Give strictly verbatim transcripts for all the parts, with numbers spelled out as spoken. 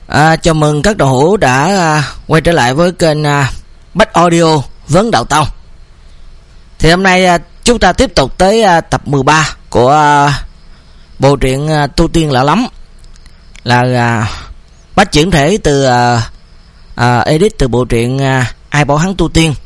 À, chào mừng các đạo hữu đã à, quay trở lại với kênh à, Bách Audio Vấn Đạo Tông. Thì hôm nay à, chúng ta tiếp tục tới à, tập mười ba của à, bộ truyện à, Tu Tiên Lạ Lắm, là à, bách chuyển thể từ à, à, edit từ bộ truyện à, Ai Bảo Hắn Tu Tiên.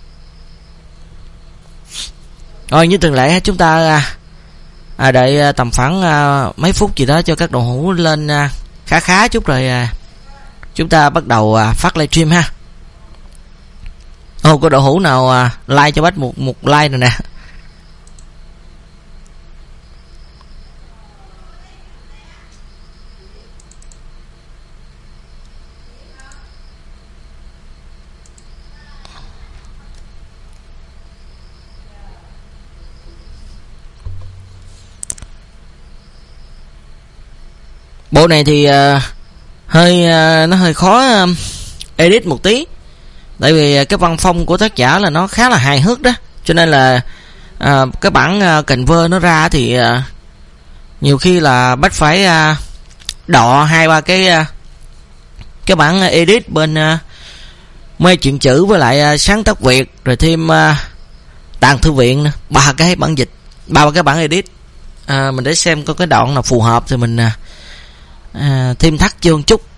Rồi như thường lệ chúng ta à, à, đợi à, tầm khoảng à, mấy phút gì đó cho các đạo hữu lên à, khá khá chút rồi à, chúng ta bắt đầu à, phát livestream ha. Ồ, có đạo hữu nào à, like cho Bách một một like rồi nè. Bộ này thì uh, hơi uh, nó hơi khó uh, edit một tí, tại vì cái văn phong của tác giả là nó khá là hài hước đó, cho nên là uh, cái bản uh, cover nó ra thì uh, nhiều khi là Bách phải uh, đọ hai ba cái uh, cái bản edit bên uh, mê chuyện chữ với lại uh, sáng tác Việt, rồi thêm uh, tàng thư viện nữa, ba cái bản dịch, ba cái bản edit. Uh, mình để xem có cái đoạn nào phù hợp thì mình uh, À, thêm thắt vô một chút.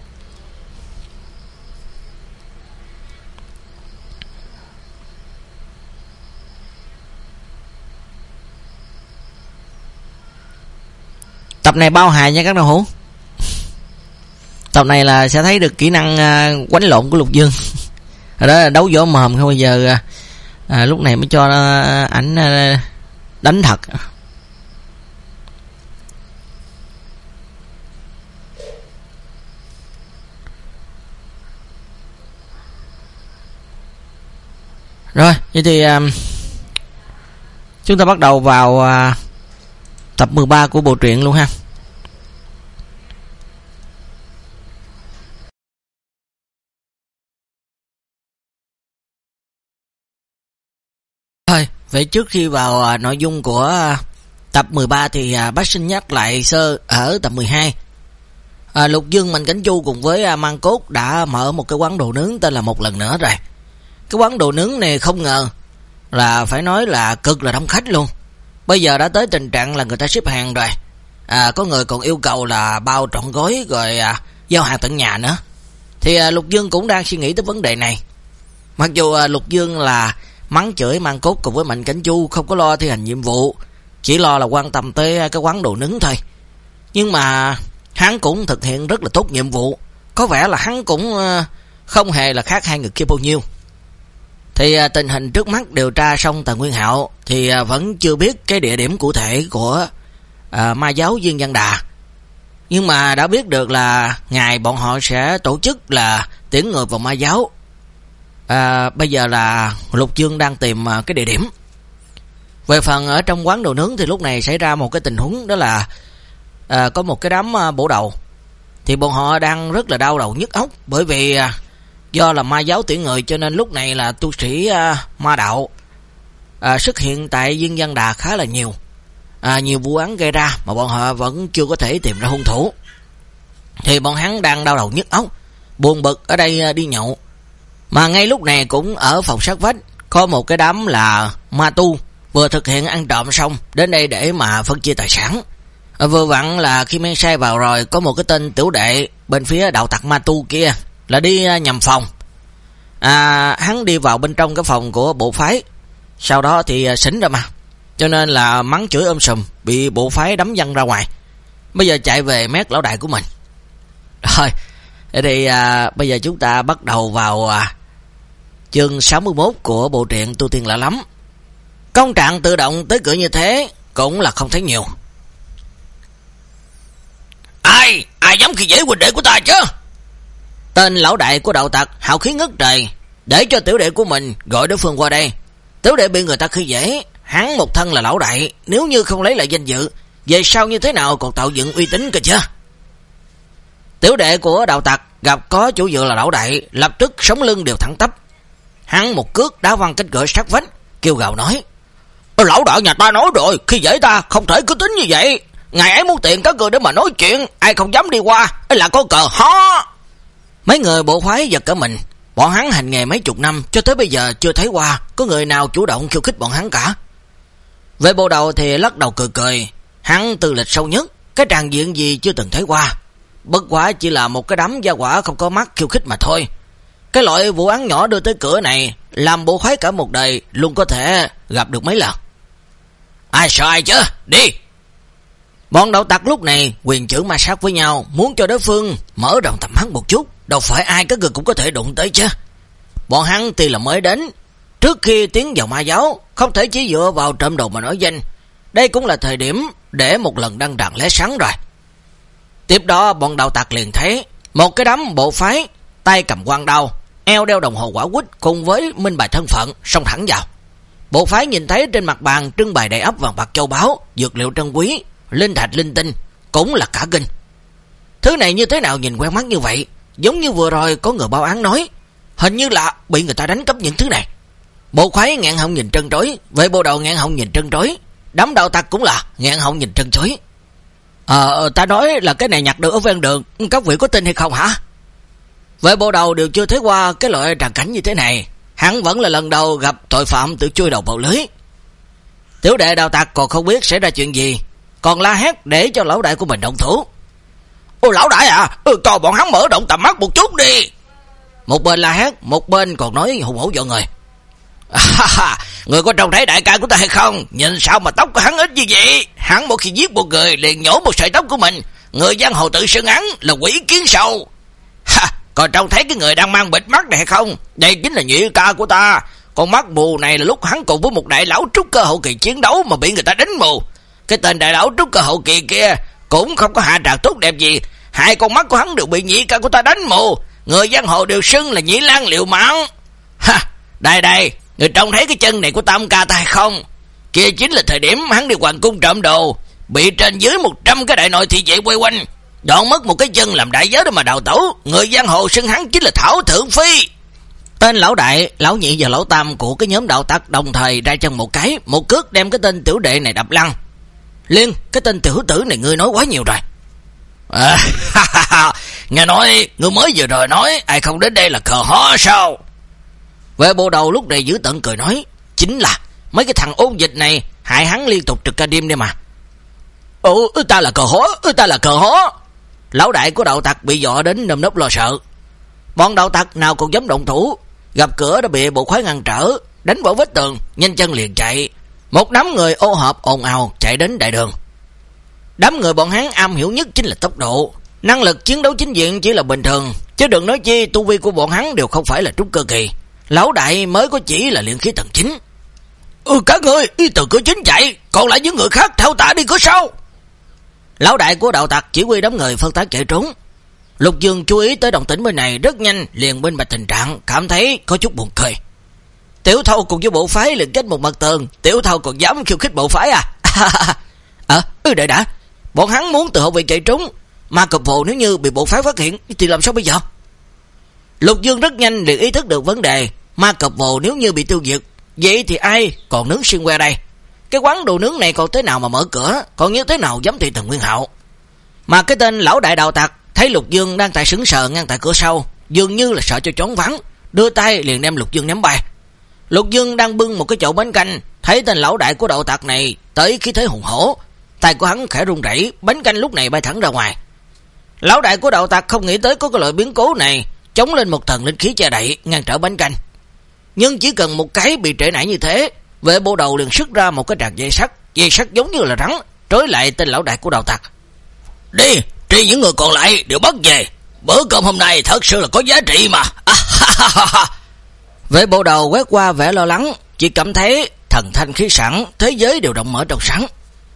Tập này bao hài nha các đạo hữu. Tập này là sẽ thấy được kỹ năng à, quánh lộn của Lục Dương. Đó là đấu võ mồm, không bao giờ à, lúc này mới cho à, ảnh à, đánh thật. Rồi, vậy thì uh, chúng ta bắt đầu vào uh, tập mười ba của bộ truyện luôn ha. Thôi, vậy trước khi vào uh, nội dung của uh, tập mười ba thì uh, bác xin nhắc lại sơ ở tập mười hai. Uh, Lục Dương, Mạnh Cảnh Chu cùng với uh, Mang Cốt đã mở một cái quán đồ nướng tên là Một Lần Nữa rồi. Cái quán đồ nướng này không ngờ là phải nói là cực là đông khách luôn. Bây giờ đã tới tình trạng là người ta ship hàng rồi. À, có người còn yêu cầu là bao trọn gói rồi à, giao hàng tận nhà nữa. Thì à, Lục Dương cũng đang suy nghĩ tới vấn đề này. Mặc dù à, Lục Dương là mắng chửi Mang Cốt cùng với Mạnh Cảnh Chu không có lo thi hành nhiệm vụ, chỉ lo là quan tâm tới cái quán đồ nướng thôi. Nhưng mà hắn cũng thực hiện rất là tốt nhiệm vụ. Có vẻ là hắn cũng à, không hề là khác hai người kia bao nhiêu. Thì à, tình hình trước mắt điều tra xong Tần Nguyên Hạo thì à, vẫn chưa biết cái địa điểm cụ thể của à, ma giáo Viên Văn Đà. Nhưng mà đã biết được là ngày bọn họ sẽ tổ chức là tiễn người vào ma giáo. À, bây giờ là Lục Dương đang tìm à, cái địa điểm. Về phần ở trong quán đồ nướng thì lúc này xảy ra một cái tình huống, đó là à, có một cái đám à, bổ đầu. Thì bọn họ đang rất là đau đầu nhức óc, bởi vì à, do là ma giáo tuyển người cho nên lúc này là tu sĩ à, ma đạo à, xuất hiện tại Viên Văn Đà khá là nhiều. À, nhiều vụ án gây ra mà bọn họ vẫn chưa có thể tìm ra hung thủ. Thì bọn hắn đang đau đầu nhức óc, buồn bực ở đây à, đi nhậu. Mà ngay lúc này cũng ở phòng sát vách có một cái đám là ma tu vừa thực hiện ăn trộm xong đến đây để mà phân chia tài sản. À, vừa vặn là khi men sai vào rồi, có một cái tên tiểu đệ bên phía đạo tặc ma tu kia là đi nhầm phòng. À, hắn đi vào bên trong cái phòng của bộ phái, sau đó thì xỉn ra mà, cho nên là mắng chửi ôm sùm, bị bộ phái đấm văng ra ngoài. Bây giờ chạy về mét lão đại của mình. Rồi, thì à, bây giờ chúng ta bắt đầu vào à, chương sáu mươi mốt của bộ truyện Tu Tiên Lạ Lắm. Công trạng tự động tới cửa như thế cũng là không thấy nhiều. Ai, ai dám khi dễ huynh đệ của ta chứ? Tên lão đại của đạo tặc hào khí ngất trời, để cho tiểu đệ của mình gọi đối phương qua đây. Tiểu đệ bị người ta khi dễ, hắn một thân là lão đại, nếu như không lấy lại danh dự, về sau như thế nào còn tạo dựng uy tín cơ chứ? Tiểu đệ của đạo tặc gặp có chủ dự là lão đại, lập tức sống lưng đều thẳng tắp. Hắn một cước đá văng cánh cửa sát vách, kêu gào nói: Lão đại nhà ta nói rồi, khi dễ ta không thể cứ tính như vậy. Ngày ấy muốn tiền các người để mà nói chuyện, ai không dám đi qua là có cờ ho. Mấy người bộ khoái giật cả mình. Bọn hắn hành nghề mấy chục năm, cho tới bây giờ chưa thấy qua có người nào chủ động khiêu khích bọn hắn cả. Vệ bộ đầu thì lắc đầu cười cười. Hắn tư lịch sâu nhất, cái tràng diện gì chưa từng thấy qua. Bất quá chỉ là một cái đám gia quả không có mắt khiêu khích mà thôi. Cái loại vụ án nhỏ đưa tới cửa này, làm bộ khoái cả một đời luôn có thể gặp được mấy lần. Ai sợ ai chứ, đi! Bọn đạo tặc lúc này quyền chữ ma sát với nhau, muốn cho đối phương mở rộng tầm mắt một chút, đâu phải ai các người cũng có thể đụng tới chứ. Bọn hắn tuy là mới đến, trước khi tiến vào ma giáo, không thể chỉ dựa vào trộm đồ mà nói danh. Đây cũng là thời điểm để một lần đăng đàn lé sáng rồi. Tiếp đó bọn đạo tặc liền thấy một cái đám bộ phái, tay cầm quan đao, eo đeo đồng hồ quả quýt cùng với minh bài thân phận, xông thẳng vào. Bộ phái nhìn thấy trên mặt bàn trưng bày đầy ắp vàng bạc châu báu, dược liệu trân quý, linh thạch linh tinh, cũng là cả kinh. Thứ này như thế nào nhìn quen mắt như vậy, giống như vừa rồi có người báo án nói, hình như là bị người ta đánh cắp những thứ này. Bộ khoái ngạn họng nhìn trân trối, vệ bộ đầu ngạn họng nhìn trân trối, đám đạo tặc cũng là ngạn họng nhìn trân trối. Ờ, ta nói là cái này nhặt được ở ven đường, các vị có tin hay không hả? Vệ bộ đầu đều chưa thấy qua cái loại tràng cảnh như thế này, hắn vẫn là lần đầu gặp tội phạm tự chui đầu vào lưới. Tiểu đệ đạo tặc còn không biết xảy ra chuyện gì, còn la hét để cho lão đại của mình động thủ. Ôi lão đại à, ừ, cho bọn hắn mở rộng tầm mắt một chút đi. Một bên la hét, một bên còn nói hùng hổ dọa người. À, người có trông thấy đại ca của ta hay không? Nhìn sao mà tóc của hắn ít như vậy? Hắn một khi giết một người liền nhổ một sợi tóc của mình. Người giang hồ tự xưng hắn là quỷ kiến sâu. Ha, còn trông thấy cái người đang mang bịt mắt này hay không? Đây chính là nhị ca của ta. Con mắt mù này là lúc hắn cùng với một đại lão trúc cơ hậu kỳ chiến đấu mà bị người ta đánh mù. Cái tên đại lão trúc cơ hậu kỳ kia cũng không có hạ tràng tốt đẹp gì. Hai con mắt của hắn đều bị nhị ca của ta đánh mù. Người giang hồ đều xưng là nhị lang liều mạng. Ha, đây đây, người trông thấy cái chân này của tam ca ta hay không? Kia chính là thời điểm hắn đi hoàng cung trộm đồ, bị trên dưới một trăm cái đại nội thị vệ quay quanh, đoạn mất một cái chân làm đại giới để mà đào tẩu. Người giang hồ xưng hắn chính là Thảo Thượng Phi. Tên lão đại, lão nhị và lão tam của cái nhóm đạo tặc đồng thời ra chân một cái, một cước đem cái tên tiểu đệ này đập lăn. Liên, cái tên tiểu tử này ngươi nói quá nhiều rồi. À, nghe nói ngươi mới vừa rồi nói ai không đến đây là cờ hó sao? Vệ bộ đầu lúc này giữ tận cười nói, chính là mấy cái thằng ôn dịch này hại hắn liên tục trực ca đêm đây mà. Ồ, ta là cờ hó, ta là cờ hó. Lão đại của đạo tặc bị dọa đến nơm nớp lo sợ. Bọn đạo tặc nào còn dám động thủ, gặp cửa đã bị bộ khoái ngăn trở, đánh vỡ vết tường, nhanh chân liền chạy. Một đám người ô hợp ồn ào chạy đến đại đường. Đám người bọn hắn am hiểu nhất chính là tốc độ, năng lực chiến đấu chính diện chỉ là bình thường, chứ đừng nói chi tu vi của bọn hắn đều không phải là trúc cơ kỳ. Lão đại mới có chỉ là luyện khí tầng chín. Ừ, các người đi từ cửa chính chạy, còn lại những người khác theo ta đi cửa sau. Lão đại của đạo tặc chỉ huy đám người phân tán chạy trốn. Lục Dương chú ý tới động tĩnh bên này rất nhanh, liền minh bạch tình trạng, cảm thấy có chút buồn cười. Tiểu thâu cùng với bộ phái liền kết một mặt tường, tiểu thâu còn dám khiêu khích bộ phái à? Ờ, ừ, đợi đã, bọn hắn muốn từ hậu viện chạy trốn, mà cập vụ nếu như bị bộ phái phát hiện thì làm sao bây giờ? Lục Dương rất nhanh liền ý thức được vấn đề, ma cập vụ nếu như bị tiêu diệt, vậy thì ai còn nướng xiên que đây? Cái quán đồ nướng này còn thế nào mà mở cửa, còn như thế nào dám thị Thần Nguyên Hạo? Mà cái tên lão đại đạo tặc thấy Lục Dương đang tại sững sờ ngăn tại cửa sau, dường như là sợ cho choáng váng, đưa tay liền đem Lục Dương ném bay. Lục Dương đang bưng một cái chậu bánh canh, thấy tên lão đại của đạo tặc này tới khí thế hùng hổ, tay của hắn khẽ run rẩy, bánh canh lúc này bay thẳng ra ngoài. Lão đại của đạo tặc không nghĩ tới có cái loại biến cố này, chống lên một thần linh khí che đậy ngăn trở bánh canh. Nhưng chỉ cần một cái bị trễ nải như thế, vệ bộ đầu liền xuất ra một cái tràng dây sắt, dây sắt giống như là rắn, trói lại tên lão đại của đạo tặc. Đi, truy những người còn lại đều bắt về, bữa cơm hôm nay thật sự là có giá trị mà. À, ha, ha, ha. Vệ bộ đầu quét qua vẻ lo lắng, chỉ cảm thấy thần thanh khí sẵn, thế giới đều rộng mở trong sáng.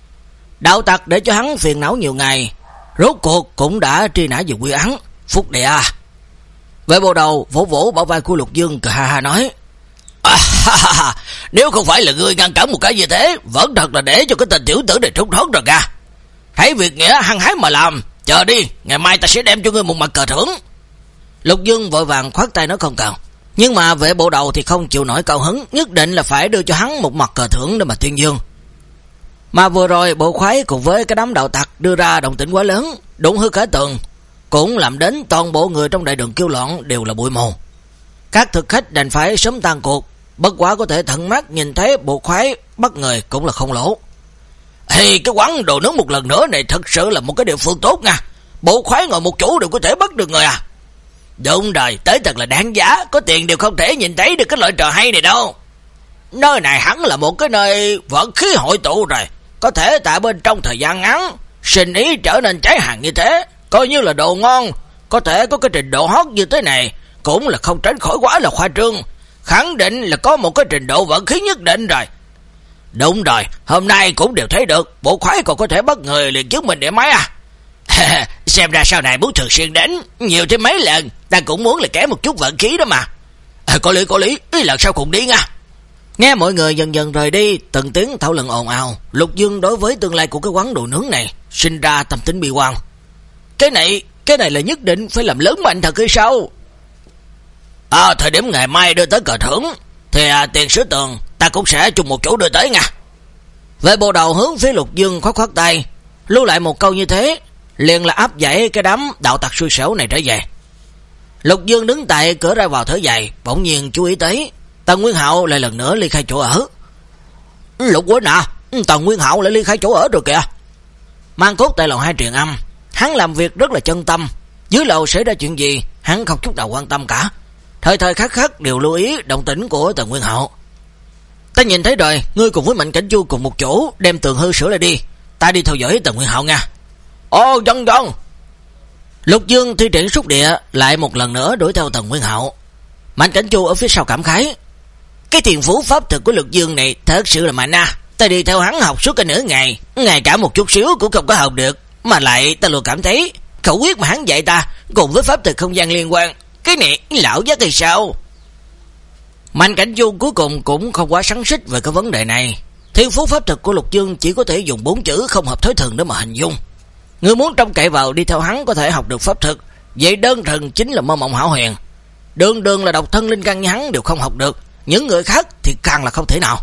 Đạo tặc để cho hắn phiền não nhiều ngày, rốt cuộc cũng đã truy nã về quy án, phúc đệ à. Vệ bộ đầu vỗ vỗ bảo vai của Lục Dương cười ha ha nói, à, ha, ha, ha. Nếu không phải là ngươi ngăn cản một cái như thế, vẫn thật là để cho cái tên tiểu tử này trốn thoát rồi ra. Hãy việc nghĩa hăng hái mà làm, chờ đi, ngày mai ta sẽ đem cho ngươi một mặt cờ thưởng. Lục Dương vội vàng khoát tay nói không cần, nhưng mà vệ bộ đầu thì không chịu nổi cao hứng, nhất định là phải đưa cho hắn một mặt cờ thưởng để mà tuyên dương. Mà vừa rồi bộ khoái cùng với cái đám đạo tặc đưa ra động tĩnh quá lớn, đụng hư cả tường. cũng làm đến toàn bộ người trong đại đường kêu loạn đều là bụi mù. Các thực khách đành phải sớm tan cuộc, bất quá có thể tận mắt nhìn thấy bộ khoái bắt người cũng là không lỗ. Thì cái quán đồ nướng một lần nữa này thật sự là một cái địa phương tốt nha. Bộ khoái ngồi một chỗ đều có thể bắt được người à. Đúng rồi, tới thật là đáng giá, có tiền đều không thể nhìn thấy được cái loại trò hay này đâu. Nơi này hẳn là một cái nơi vận khí hội tụ rồi, có thể tại bên trong thời gian ngắn, sinh ý trở nên cháy hàng như thế, coi như là đồ ngon, có thể có cái trình độ hot như thế này, cũng là không tránh khỏi quá là khoa trương, khẳng định là có một cái trình độ vận khí nhất định rồi. Đúng rồi, hôm nay cũng đều thấy được, bộ khoái còn có thể bắt người liền chứng minh để máy à. Xem ra sau này muốn thường xuyên đến, nhiều thêm mấy lần, ta cũng muốn là kẻ một chút vận khí đó mà. À, có lý, có lý, lần sau cùng đi nha. Nghe mọi người dần dần rời đi, từng tiếng thảo luận ồn ào, Lục Dương đối với tương lai của cái quán đồ nướng này sinh ra tâm tính bi quan. Cái này, cái này là nhất định phải làm lớn mạnh thật hay sao? À, thời điểm ngày mai đưa tới cờ thưởng, thì à, tiền sửa tường ta cũng sẽ chung một chỗ đưa tới nha. Về bộ đầu hướng phía Lục Dương khoát khoát tay, lưu lại một câu như thế, liền là áp giải cái đám đạo tặc xui xẻo này trở về. Lục Dương đứng tại cửa ra vào thở dài, bỗng nhiên chú ý tới Tần Nguyên Hạo lại lần nữa ly khai chỗ ở. Lục Quýnh à, Tần Nguyên Hạo lại ly khai chỗ ở rồi kìa. Mang Cốt tại lầu hai truyền âm, hắn làm việc rất là chân tâm, dưới lầu xảy ra chuyện gì hắn không chút nào quan tâm cả, thời thời khắc khắc đều lưu ý động tĩnh của Tần Nguyên Hạo. Ta nhìn thấy rồi, ngươi cùng với Mạnh Cảnh Chu cùng một chỗ đem tường hư sửa lại đi, ta đi theo dõi Tần Nguyên Hạo nha. Ồ, dân dân. Lục Dương thi triển xúc địa lại một lần nữa đuổi theo Tần Nguyên Hạo. Mạnh Cảnh Chu ở phía sau cảm khái, cái thiền phú pháp thực của Lục Dương này thật sự là mạnh à. Ta đi theo hắn học suốt cả nửa ngày, ngay cả một chút xíu cũng không có học được, mà lại ta luôn cảm thấy khẩu quyết mà hắn dạy ta cùng với pháp thực không gian liên quan, cái này lão giác thì sao? Mạnh Cảnh Chu cuối cùng cũng không quá sắn xích về cái vấn đề này. Thiên phú pháp thực của Lục Dương chỉ có thể dùng bốn chữ không hợp thói thường để mà hình dung. Người muốn trông cậy vào đi theo hắn có thể học được pháp thực, vậy đơn thuần chính là mơ mộng hão huyền. Đường đường là độc thân linh căn như hắn đều không học được, những người khác thì càng là không thể nào.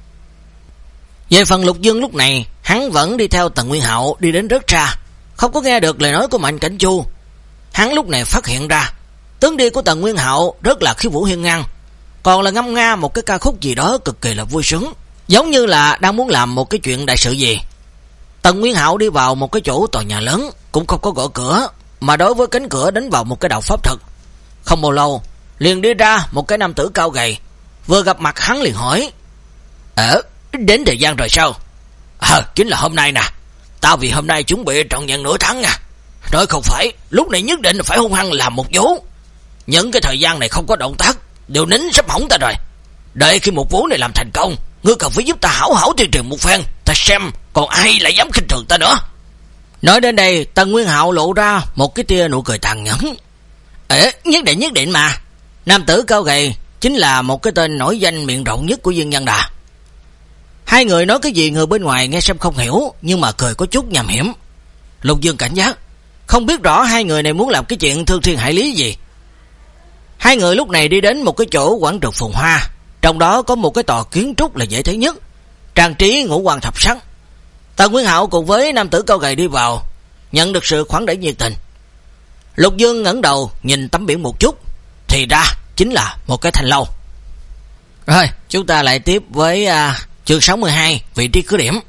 Về phần Lục Dương lúc này, hắn vẫn đi theo Tần Nguyên Hạo đi đến rất xa, không có nghe được lời nói của Mạnh Cảnh Chu. Hắn lúc này phát hiện ra, tướng đi của Tần Nguyên Hạo rất là khí vũ hiên ngang, còn là ngâm nga một cái ca khúc gì đó cực kỳ là vui sướng, giống như là đang muốn làm một cái chuyện đại sự gì. Tần Nguyên Hạo đi vào một cái chỗ tòa nhà lớn, cũng không có gõ cửa, mà đối với cánh cửa đánh vào một cái đạo pháp thực. Không bao lâu, liền đi ra một cái nam tử cao gầy, vừa gặp mặt hắn liền hỏi, Ờ, đến thời gian rồi sao? Ờ, chính là hôm nay nè, tao vì hôm nay chuẩn bị trọn vẹn nửa tháng nha. Nói không phải, lúc này nhất định phải hung hăng làm một vố. Những cái thời gian này không có động tác, đều nín sắp hỏng ta rồi. Đợi khi một vố này làm thành công, ngươi cần phải giúp ta hảo hảo tuyên truyền một phen, ta xem còn ai lại dám khinh thường ta nữa. Nói đến đây, Tần Nguyên Hạo lộ ra một cái tia nụ cười tàn nhẫn. Ê, nhất định nhất định mà. Nam tử cao gầy chính là một cái tên nổi danh miệng rộng nhất của Dương Văn Đà. Hai người nói cái gì người bên ngoài nghe xem không hiểu, nhưng mà cười có chút nham hiểm. Lục Dương cảnh giác, không biết rõ hai người này muốn làm cái chuyện thương thiên hại lý gì. Hai người lúc này đi đến một cái chỗ quảng trường phồn hoa, trong đó có một cái tòa kiến trúc là dễ thấy nhất, trang trí ngũ quan thập sắc. Tần Nguyên Hạo cùng với nam tử cao gầy đi vào, nhận được sự khoản đẩy nhiệt tình. Lục Dương ngẩng đầu nhìn tấm biển một chút, thì ra chính là một cái thanh lâu. Rồi, chúng ta lại tiếp với uh, chương sáu mươi hai, vị trí cứ điểm.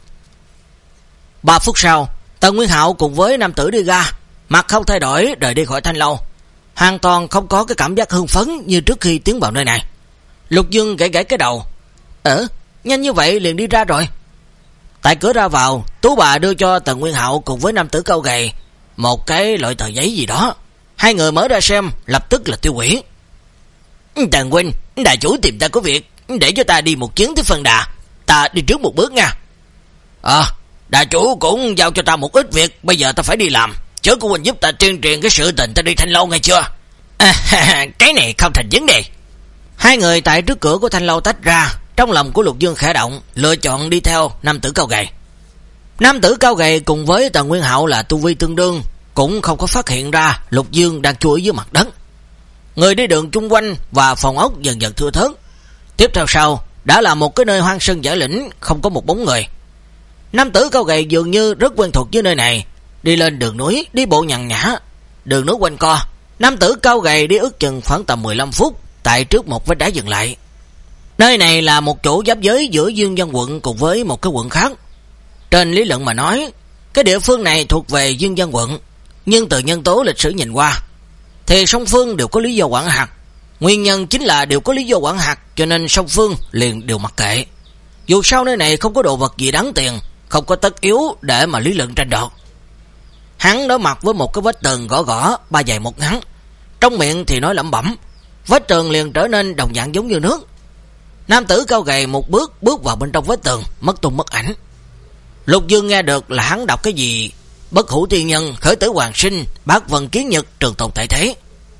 Ba phút sau, Tần Nguyên Hạo cùng với nam tử đi ra, mặt không thay đổi rời đi khỏi thanh lâu, hoàn toàn không có cái cảm giác hưng phấn như trước khi tiến vào nơi này. Lục Dương gãy gãy cái đầu, Ờ, nhanh như vậy liền đi ra rồi. Tại cửa ra vào, Tú bà đưa cho Tần Nguyên Hạo cùng với nam tử cao gầy một cái loại tờ giấy gì đó. Hai người mở ra xem, lập tức là tiêu hủy. Tần huynh, đại chủ tìm ta có việc, để cho ta đi một chuyến tới Phân Đà, ta đi trước một bước nha. Ờ, à, đại chủ cũng giao cho ta một ít việc, bây giờ ta phải đi làm, chớ của huynh giúp ta tuyên truyền cái sự tình ta đi Thanh Lâu nghe chưa? À, cái này không thành vấn đề. Hai người tại trước cửa của Thanh Lâu tách ra, trong lòng của Lục Dương khẽ động, lựa chọn đi theo nam tử cao gầy. Nam tử cao gầy cùng với Tần Nguyên Hạo là tu vi tương đương, cũng không có phát hiện ra Lục Dương đang chui dưới mặt đất. Người đi đường chung quanh và phòng ốc dần dần thưa thớt. Tiếp theo sau đã là một cái nơi hoang sơn dã lĩnh, không có một bóng người. Nam tử cao gầy dường như rất quen thuộc với nơi này, đi lên đường núi, đi bộ nhàn nhã. đường nước quanh co. Nam tử cao gầy đi ước chừng khoảng tầm mười lăm phút, tại trước một vách đá dừng lại. Nơi này là một chỗ giáp giới giữa Dương Văn quận cùng với một cái quận khác. Trên lý luận mà nói, cái địa phương này thuộc về Dương Văn quận, nhưng từ nhân tố lịch sử nhìn qua thì song phương đều có lý do quản hạt. Nguyên nhân chính là đều có lý do quản hạt, cho nên song phương liền đều mặc kệ. Dù sao nơi này không có đồ vật gì đáng tiền, không có tất yếu để mà lý luận tranh đoạt. Hắn đối mặt với một cái vách tường gõ gõ, ba dài một ngắn, trong miệng thì nói lẩm bẩm, vách tường liền trở nên đồng dạng giống như nước. Nam tử cao gầy một bước bước vào bên trong vách tường, mất tung mất ảnh. Lục Dương nghe được là hắn đọc cái gì bất hủ tiên nhân, khởi tử hoàng sinh, bát vân kiến nhật, trường tồn tại thế.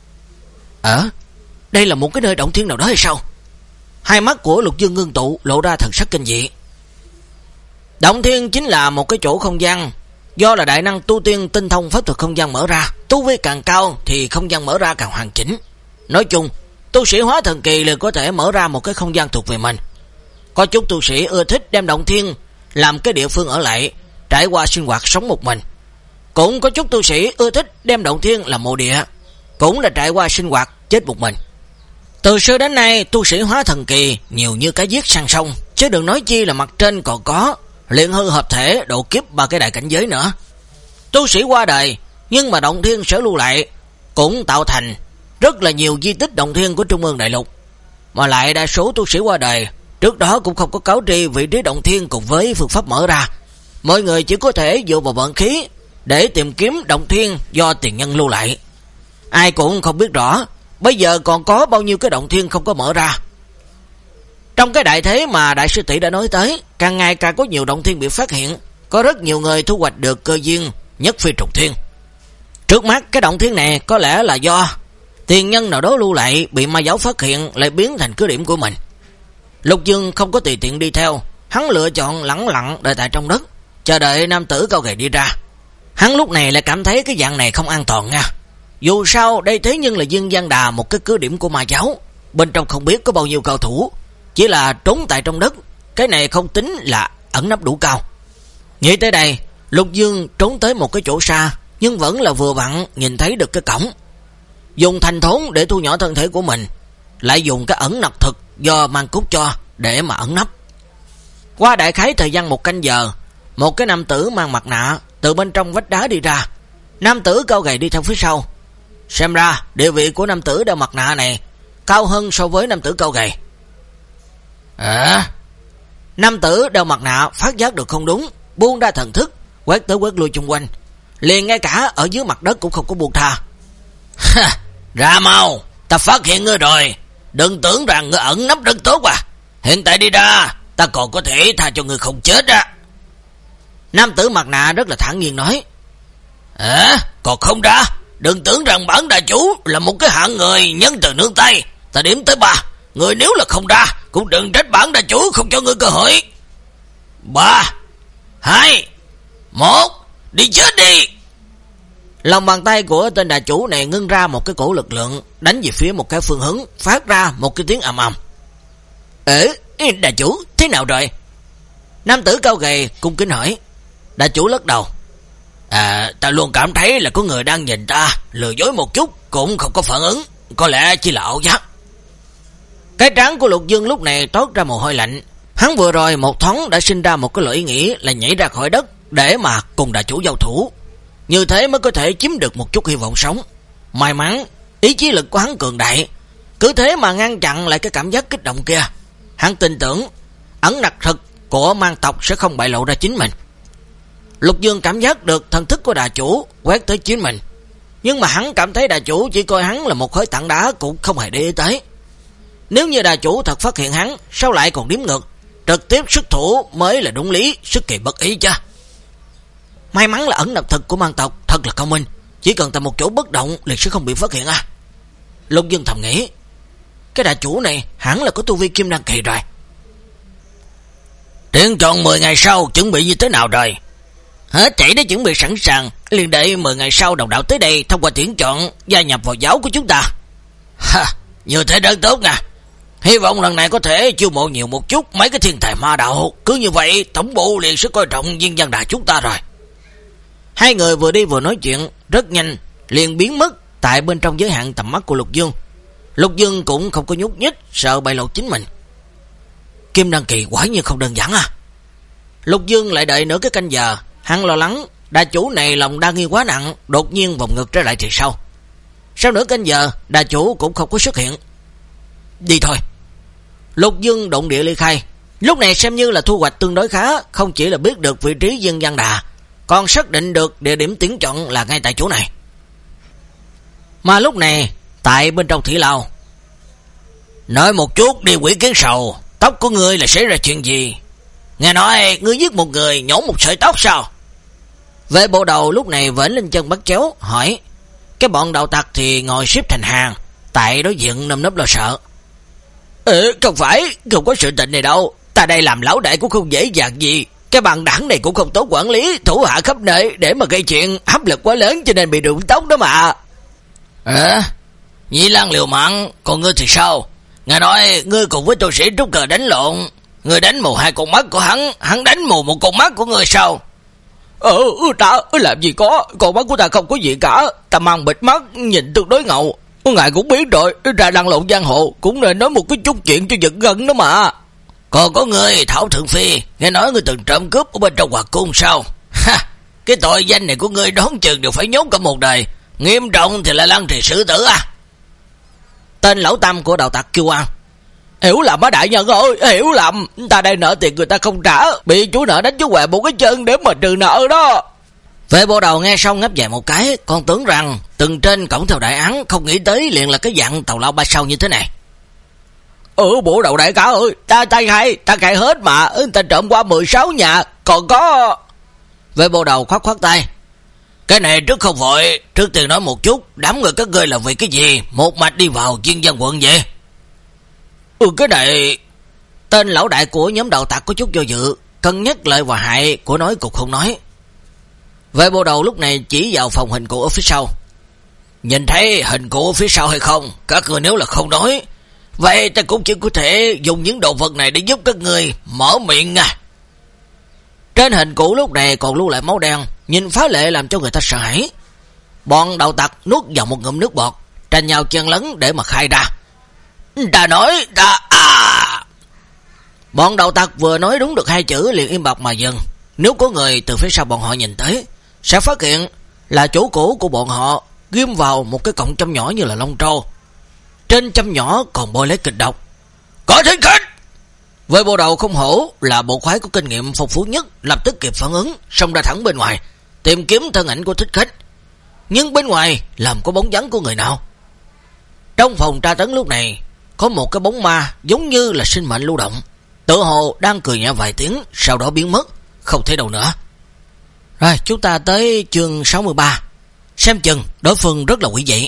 Ờ, đây là một cái nơi động thiên nào đó hay sao? Hai mắt của Lục Dương ngưng tụ, lộ ra thần sắc kinh dị. Động thiên chính là một cái chỗ không gian, do là đại năng tu tiên tinh thông pháp thuật không gian mở ra, tu vi càng cao thì không gian mở ra càng hoàn chỉnh. Nói chung, tu sĩ hóa thần kỳ liền có thể mở ra một cái không gian thuộc về mình. Có chút tu sĩ ưa thích đem động thiên làm cái địa phương ở lại, trải qua sinh hoạt sống một mình. Cũng có chút tu sĩ ưa thích đem động thiên làm mộ địa, cũng là trải qua sinh hoạt chết một mình. Từ xưa đến nay, tu sĩ hóa thần kỳ nhiều như cá giết sang sông, chứ đừng nói chi là mặt trên còn có luyện hư hợp thể độ kiếp ba cái đại cảnh giới nữa. Tu sĩ qua đời, nhưng mà động thiên sẽ lưu lại, cũng tạo thành rất là nhiều di tích động thiên của Trung ương đại lục. Mà lại đa số tu sĩ qua đời trước đó cũng không có cáo tri vị trí động thiên cùng với phương pháp mở ra. Mọi người chỉ có thể dựa vào vận khí để tìm kiếm động thiên do tiền nhân lưu lại. Ai cũng không biết rõ bây giờ còn có bao nhiêu cái động thiên không có mở ra. Trong cái đại thế mà đại sư tỷ đã nói tới, càng ngày càng có nhiều động thiên bị phát hiện, có rất nhiều người thu hoạch được cơ duyên nhất phi trùng thiên. Trước mắt cái động thiên này có lẽ là do tiền nhân nào đó lưu lại, bị ma giáo phát hiện lại biến thành cứ điểm của mình. Lục Dương không có tùy tiện đi theo, hắn lựa chọn lẳng lặng đợi tại trong đất, chờ đợi nam tử cao gầy đi ra. Hắn lúc này lại cảm thấy cái dạng này không an toàn nha. Dù sao đây thế nhưng là Dương Văn Đà, một cái cứ điểm của ma giáo, bên trong không biết có bao nhiêu cao thủ, chỉ là trốn tại trong đất, cái này không tính là ẩn nấp đủ cao. Nghĩ tới đây, Lục Dương trốn tới một cái chỗ xa, nhưng vẫn là vừa vặn nhìn thấy được cái cổng. Dùng thành thốn để thu nhỏ thân thể của mình, lại dùng cái ẩn nặc thực do mang cút cho để mà ẩn nấp. Qua đại khái thời gian một canh giờ, một cái nam tử mang mặt nạ từ bên trong vách đá đi ra. Nam tử cao gầy đi theo phía sau. Xem ra địa vị của nam tử đeo mặt nạ này cao hơn so với nam tử cao gầy. À, nam tử đeo mặt nạ phát giác được không đúng, buông ra thần thức, quét tới quét lui chung quanh, liền ngay cả ở dưới mặt đất cũng không có buông tha. Ha, ra mau, ta phát hiện ngươi rồi, đừng tưởng rằng ngươi ẩn nấp rất tốt à, hiện tại đi ra, ta còn có thể tha cho ngươi không chết á. Nam tử mặt nạ rất là thản nhiên nói. À, còn không ra, đừng tưởng rằng bản đại chủ là một cái hạng người nhân từ nương tay, ta điểm tới ba, người nếu là không ra, cũng đừng trách bản đại chủ không cho ngươi cơ hội. Ba, hai, một, đi chết đi. Lòng bàn tay của tên đại chủ này ngưng ra một cái cổ lực lượng, đánh về phía một cái phương hướng, phát ra một cái tiếng ầm ầm. Ê, đại chủ, thế nào rồi? Nam tử cao gầy cung kính hỏi. Đại chủ lắc đầu. À, ta luôn cảm thấy là có người đang nhìn ta, lừa dối một chút, cũng không có phản ứng, có lẽ chỉ là ảo giác. Cái trán của Lục Dương lúc này toát ra mồ hôi lạnh. Hắn vừa rồi một thoáng đã sinh ra một cái lợi ý nghĩ là nhảy ra khỏi đất để mà cùng đại chủ giao thủ. Như thế mới có thể chiếm được một chút hy vọng sống. May mắn, ý chí lực của hắn cường đại, cứ thế mà ngăn chặn lại cái cảm giác kích động kia. Hắn tin tưởng ẩn nặc thực của mang tộc sẽ không bại lộ ra chính mình. Lục Dương cảm giác được thần thức của đại chủ quét tới chính mình, nhưng mà hắn cảm thấy đại chủ chỉ coi hắn là một khối tảng đá, cũng không hề để ý tới. Nếu như đại chủ thật phát hiện hắn, sao lại còn điếm ngược, trực tiếp xuất thủ mới là đúng lý, xuất kỳ bất ý chứ. May mắn là ẩn nặc thực của mang tộc thật là công minh, chỉ cần tại một chỗ bất động liền sẽ không bị phát hiện à. Lục Dương thầm nghĩ, cái đại chủ này hẳn là có tu vi kim đan kỳ rồi. Tiện chọn mười ngày sau chuẩn bị như thế nào rồi? Hết thảy đã chuẩn bị sẵn sàng, liền đợi mười ngày sau đồng đạo tới đây thông qua tuyển chọn gia nhập vào giáo của chúng ta. Ha, như thế rất tốt nha. Hy vọng lần này có thể chiêu mộ nhiều một chút mấy cái thiên tài ma đạo, cứ như vậy tổng bộ liền sẽ coi trọng viên Văn Đà chúng ta rồi. Hai người vừa đi vừa nói chuyện, rất nhanh liền biến mất tại bên trong giới hạn tầm mắt của Lục Dương. Lục Dương cũng không có nhúc nhích, sợ bại lộ chính mình. Kim đăng kỳ quả nhiên không đơn giản à. Lục Dương lại đợi nửa cái canh giờ, hắn lo lắng đà chủ này lòng đa nghi quá nặng, đột nhiên vòng ngược trở lại thì sau. Sau nửa canh giờ, đà chủ cũng không có xuất hiện. Đi thôi. Lục Dương động địa ly khai. Lúc này xem như là thu hoạch tương đối khá, không chỉ là biết được vị trí Dương Văn Đà, còn xác định được địa điểm tuyển chọn là ngay tại chỗ này. Mà lúc này, tại bên trong thủy lao, nói một chút đi Quỷ Kiến Sầu, tóc của ngươi là xảy ra chuyện gì? Nghe nói ngươi giết một người nhổ một sợi tóc sao? Vệ bộ đầu lúc này vẫn lên chân bắt chéo hỏi. Cái bọn đạo tặc thì ngồi xếp thành hàng, tại đối diện nâm nấp lo sợ. Ừ, không phải, không có sự tình này đâu. Ta đây làm lão đại cũng không dễ dàng gì. Cái bằng đảng này cũng không tốt quản lý, thủ hạ khắp nơi để mà gây chuyện, áp lực quá lớn cho nên bị rụng tóc đó mà. À, Nhĩ Lan liều mạng, còn ngươi thì sao? Nghe nói ngươi cùng với tu sĩ trúc cờ đánh lộn, ngươi đánh mù hai con mắt của hắn, hắn đánh mù một con mắt của ngươi sao? Ừ, ta làm gì có, con mắt của ta không có gì cả, ta mang bịt mắt, nhìn tương đối ngầu. Ngài cũng biết rồi, ra lăn lộn giang hồ cũng nên nói một cái chút chuyện cho giật gân đó mà. Còn có người Thảo Thượng Phi, nghe nói ngươi từng trộm cướp ở bên trong Hoàng Cung sao? Ha, cái tội danh này của ngươi đón chừng đều phải nhốt cả một đời, nghiêm trọng thì là lăng trì xử tử à? Tên lão Tam của đạo tặc kêu oan. Hiểu lầm á đại nhân ơi, hiểu lầm, ta đây nợ tiền người ta không trả, bị chú nợ đánh chú què một cái chân để mà trừ nợ đó. Vệ bộ đầu nghe xong ngáp dài một cái, còn tưởng rằng từng trên cổng theo đại án, không nghĩ tới liền là cái dạng tàu lao ba sao như thế này. Ừ, bộ đầu đại ca ơi, ta tay hay, ta cài hết mà, ta trộm qua mười sáu nhà, còn có... Vệ bộ đầu khoát khoát tay. Cái này trước không vội, trước tiên nói một chút, đám người các ngươi là vì cái gì, một mạch đi vào chuyên dân quận vậy? Ừ, cái này... Tên lão đại của nhóm đạo tặc có chút do dự, cân nhắc lợi và hại của nói cục không nói. Vệ bộ đầu lúc này chỉ vào phòng hình cụ ở phía sau. Nhìn thấy hình cụ ở phía sau hay không? Các người nếu là không nói, vậy ta cũng chỉ có thể dùng những đồ vật này để giúp các người mở miệng à. Trên hình cụ lúc này còn lưu lại máu đen, nhìn phá lệ làm cho người ta sợ hãi. Bọn đạo tặc nuốt vào một ngụm nước bọt, tranh nhau chen lấn để mà khai ra. Ta nói ta à. Bọn đạo tặc vừa nói đúng được hai chữ liền im bặt mà dừng. Nếu có người từ phía sau bọn họ nhìn tới, sẽ phát hiện là chỗ cũ của bọn họ ghim vào một cái cọng châm nhỏ như là lông trâu. Trên châm nhỏ còn bôi lấy kịch độc. Có thích khách! Với bộ đầu không hổ là bộ khoái có kinh nghiệm phong phú nhất, lập tức kịp phản ứng, xông ra thẳng bên ngoài, tìm kiếm thân ảnh của thích khách. Nhưng bên ngoài làm có bóng dáng của người nào? Trong phòng tra tấn lúc này, có một cái bóng ma giống như là sinh mệnh lưu động, tự hồ đang cười nhẹ vài tiếng, sau đó biến mất, không thấy đâu nữa. Rồi, chúng ta tới chương sáu mươi ba. Xem chừng đối phương rất là quỷ dị.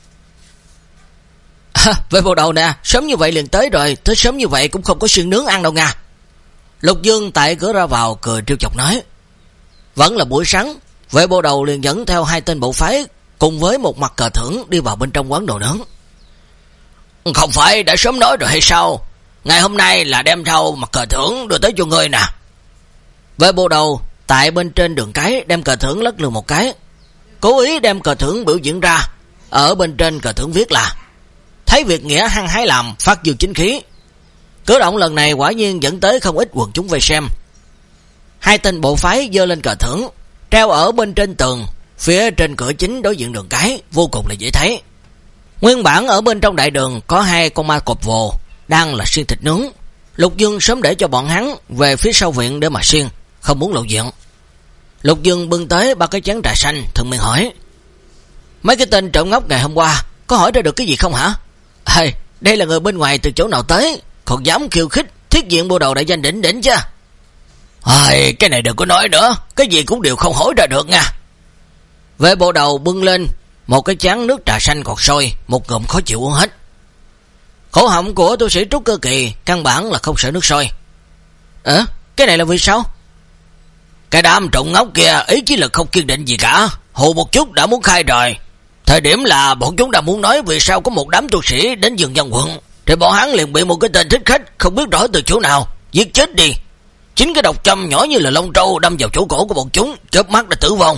À, về bộ đầu nè, sớm như vậy liền tới rồi, tới sớm như vậy cũng không có xương nướng ăn đâu nha. Lục Dương tại cửa ra vào cười trêu chọc nói. Vẫn là buổi sáng, vệ bộ đầu liền dẫn theo hai tên bộ phái cùng với một mặt cờ thưởng đi vào bên trong quán đồ nướng. Không phải đã sớm nói rồi hay sao? Ngày hôm nay là đem theo mặt cờ thưởng đưa tới cho ngươi nè. Vệ bộ đầu tại bên trên đường cái đem cờ thưởng lất lư một cái, cố ý đem cờ thưởng biểu diễn ra. Ở bên trên cờ thưởng viết là thấy việc nghĩa hăng hái làm, phát dương chính khí. Cử động lần này quả nhiên dẫn tới không ít quần chúng vây xem. Hai tên bộ phái giơ lên cờ thưởng, treo ở bên trên tường, phía trên cửa chính đối diện đường cái, vô cùng là dễ thấy. Nguyên bản ở bên trong đại đường có hai con ma cọp vồ đang là xiên thịt nướng. Lục Dương sớm để cho bọn hắn về phía sau viện để mà xiên, không muốn lộ diện. Lục Dương bưng tới ba cái chén trà xanh, thường miệng hỏi: mấy cái tên trộm ngốc ngày hôm qua có hỏi ra được cái gì không hả? Hey, đây là người bên ngoài từ chỗ nào tới, còn dám khiêu khích thiết diện bộ đầu đại danh đỉnh đỉnh chứ? Hey, cái này đừng có nói nữa, cái gì cũng đều không hỏi ra được nha. Vệ bộ đầu bưng lên một cái chén nước trà xanh còn sôi, một ngụm khó chịu uống hết. Khổ họng của tu sĩ trúc cơ kỳ căn bản là không sợ nước sôi. Ờ, cái này là vì sao? Cái đám trộm ngốc kia ý chí lực không kiên định gì cả, hù một chút đã muốn khai rồi. Thời điểm là bọn chúng đã muốn nói vì sao có một đám tu sĩ đến Dương Văn quận, thì bọn hắn liền bị một cái tên thích khách không biết rõ từ chỗ nào giết chết đi. Chính cái độc châm nhỏ như là lông trâu đâm vào chỗ cổ của bọn chúng, chớp mắt đã tử vong.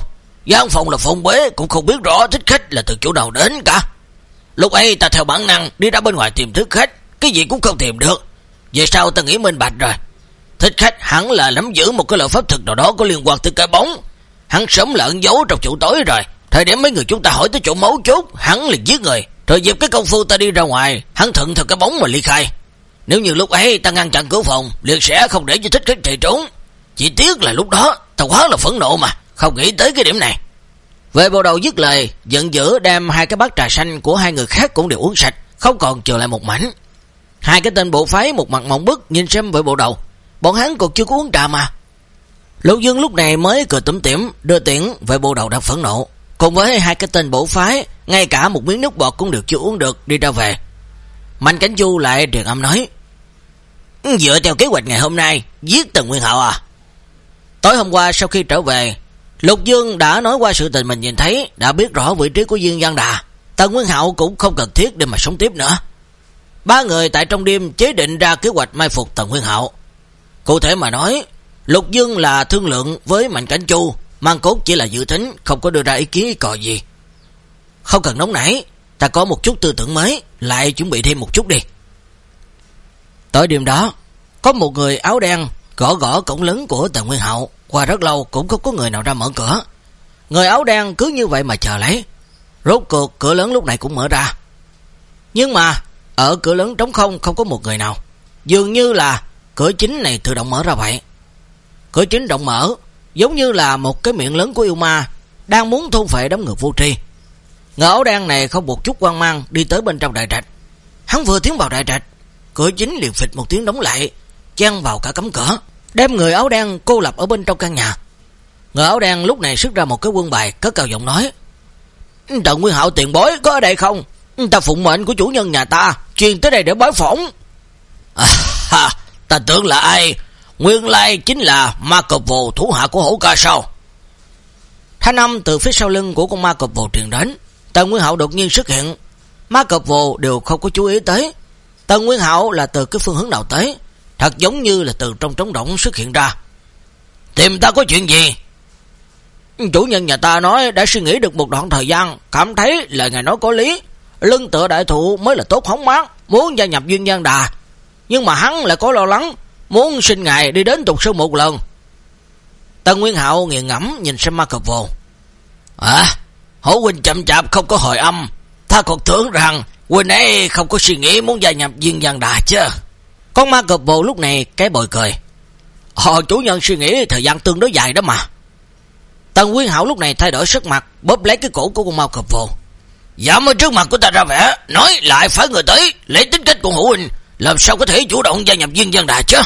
Gian phòng là phòng bếp, cũng không biết rõ thích khách là từ chỗ nào đến cả. Lúc ấy ta theo bản năng đi ra bên ngoài tìm thích khách, cái gì cũng không tìm được. Về sau ta nghĩ minh bạch rồi. Thích khách hẳn là nắm giữ một cái loại pháp thực nào đó có liên quan tới cái bóng. Hắn sớm lợn giấu trong chỗ tối rồi. Thời điểm mấy người chúng ta hỏi tới chỗ mấu chốt, hắn liền giết người. Rồi dịp cái công phu ta đi ra ngoài, hắn thuận theo cái bóng mà ly khai. Nếu như lúc ấy ta ngăn chặn cửa phòng, liền sẽ không để cho thích khách chạy trốn. Chỉ tiếc là lúc đó ta quá là phẫn nộ mà không nghĩ tới cái điểm này. Vệ bộ đầu dứt lời, giận dữ đem hai cái bát trà xanh của hai người khác cũng đều uống sạch, không còn chừa lại một mảnh. Hai cái tên bộ phái một mặt mộng bức nhìn xem vệ bộ đầu, bọn hắn còn chưa có uống trà mà. Lục Dương lúc này mới cười tủm tỉm đưa tiễn vệ bộ đầu đang phẫn nộ, cùng với hai cái tên bộ phái, ngay cả một miếng nước bọt cũng đều chưa uống được đi ra về. Mạnh Cảnh Chu lại truyền âm nói: dựa theo kế hoạch ngày hôm nay, giết Tần Nguyên Hạo à? Tối hôm qua sau khi trở về, Lục Dương đã nói qua sự tình mình nhìn thấy, đã biết rõ vị trí của Dương Văn Đà. Tần Nguyên Hạo cũng không cần thiết để mà sống tiếp nữa. Ba người tại trong đêm chế định ra kế hoạch mai phục Tần Nguyên Hạo. Cụ thể mà nói, Lục Dương là thương lượng với Mạnh Cảnh Chu, Mang Cốt chỉ là dự tính, không có đưa ra ý kiến ý cò gì. Không cần nóng nảy, ta có một chút tư tưởng mới, lại chuẩn bị thêm một chút đi. Tới đêm đó, có một người áo đen gõ gõ cổng lớn của Tần Nguyên Hạo, qua rất lâu cũng không có người nào ra mở cửa. Người áo đen cứ như vậy mà chờ lấy. Rốt cuộc cửa lớn lúc này cũng mở ra. Nhưng mà ở cửa lớn trống không, không có một người nào. Dường như là cửa chính này tự động mở ra vậy. Cửa chính rộng mở, giống như là một cái miệng lớn của yêu ma đang muốn thôn phệ đám người vô tri. Người áo đen này không một chút hoang mang đi tới bên trong đại trạch. Hắn vừa tiến vào đại trạch, cửa chính liền phịch một tiếng đóng lại, chen vào cả cấm cửa, đem người áo đen cô lập ở bên trong căn nhà. Người áo đen lúc này xuất ra một cái quân bài, cất cao giọng nói: Tần Nguyên Hạo tiền bối có ở đây không? Ta phụng mệnh của chủ nhân nhà ta, truyền tới đây để bái phỏng. À, ha, ta tưởng là ai? Nguyên lai chính là Ma Cọp Vồ, thủ hạ của Hổ Ca sao? Thanh âm từ phía sau lưng của con Ma Cọp Vồ truyền đến. Tần Nguyên Hạo đột nhiên xuất hiện, Ma Cọp Vồ đều không có chú ý tới Tần Nguyên Hạo là từ cái phương hướng nào tới, thật giống như là từ trong trống rỗng xuất hiện ra. Tìm ta có chuyện gì? Chủ nhân nhà ta nói đã suy nghĩ được một đoạn thời gian, cảm thấy lời ngài nói có lý, lưng tựa đại thụ mới là tốt hóng mát, muốn gia nhập Dương Văn Đà. Nhưng mà hắn lại có lo lắng, muốn xin ngài đi đến Tục Sơn một lần. Tần Nguyên Hạo nghiền ngẫm nhìn xem Ma Cọp Vồ. À, Hổ huynh chậm chạp không có hồi âm, ta còn tưởng rằng huynh ấy không có suy nghĩ muốn gia nhập Dương Văn Đà chứ. Con Ma Cọp Vồ lúc này cái bồi cười: Họ chủ nhân suy nghĩ thời gian tương đối dài đó mà. Tần Nguyên Hạo lúc này thay đổi sắc mặt, bóp lấy cái cổ của con Ma Cọp Vồ. Dám ở trước mặt của ta ra vẻ, nói lại phải người tới lấy tính cách của Hổ huynh, làm sao có thể chủ động gia nhập Dương Văn Đà chứ?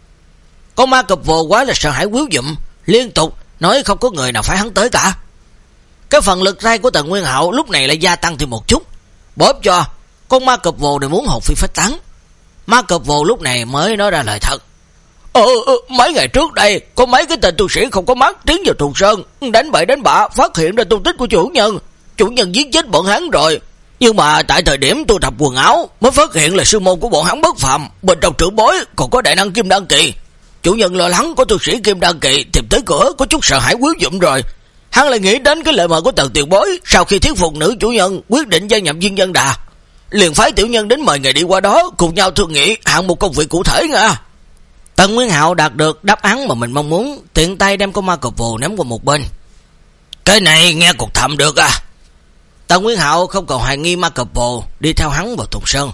Con Ma Cọp Vồ quá là sợ hãi quýu dụm, liên tục nói không có người nào phải hắn tới cả. Cái phần lực ray của Tần Nguyên Hạo lúc này lại gia tăng thêm một chút, bóp cho con Ma Cọp Vồ này muốn hồn phi phách tán. Ma Cọp Vồ lúc này mới nói ra lời thật: Ờ, mấy ngày trước đây có mấy cái tên tu sĩ không có mắt tiến vào Trùng Sơn, đánh bậy đánh bạ, phát hiện ra tung tích của chủ nhân. Chủ nhân giết chết bọn hắn rồi, nhưng mà tại thời điểm tu thập quần áo mới phát hiện là sư môn của bọn hắn bất phàm, bên trong trưởng bối còn có đại năng Kim Đan Kỳ. Chủ nhân lo lắng có tu sĩ Kim Đan Kỳ tìm tới cửa, có chút sợ hãi quýu dụm rồi. Hắn lại nghĩ đến cái lời mời của Tần tiền bối, sau khi thuyết phục nữ chủ nhân quyết định gia nhập Dương Văn Đà, liền phái tiểu nhân đến mời ngài đi qua đó cùng nhau thương nghị hạng một công việc cụ thể nha. Tần Nguyên Hạo đạt được đáp án mà mình mong muốn, tiện tay đem con Ma Cọp Vồ ném qua một bên. Cái này nghe cục thầm được à? Tần Nguyên Hạo không còn hoài nghi Ma Cọp Vồ đi theo hắn vào Tùng Sơn.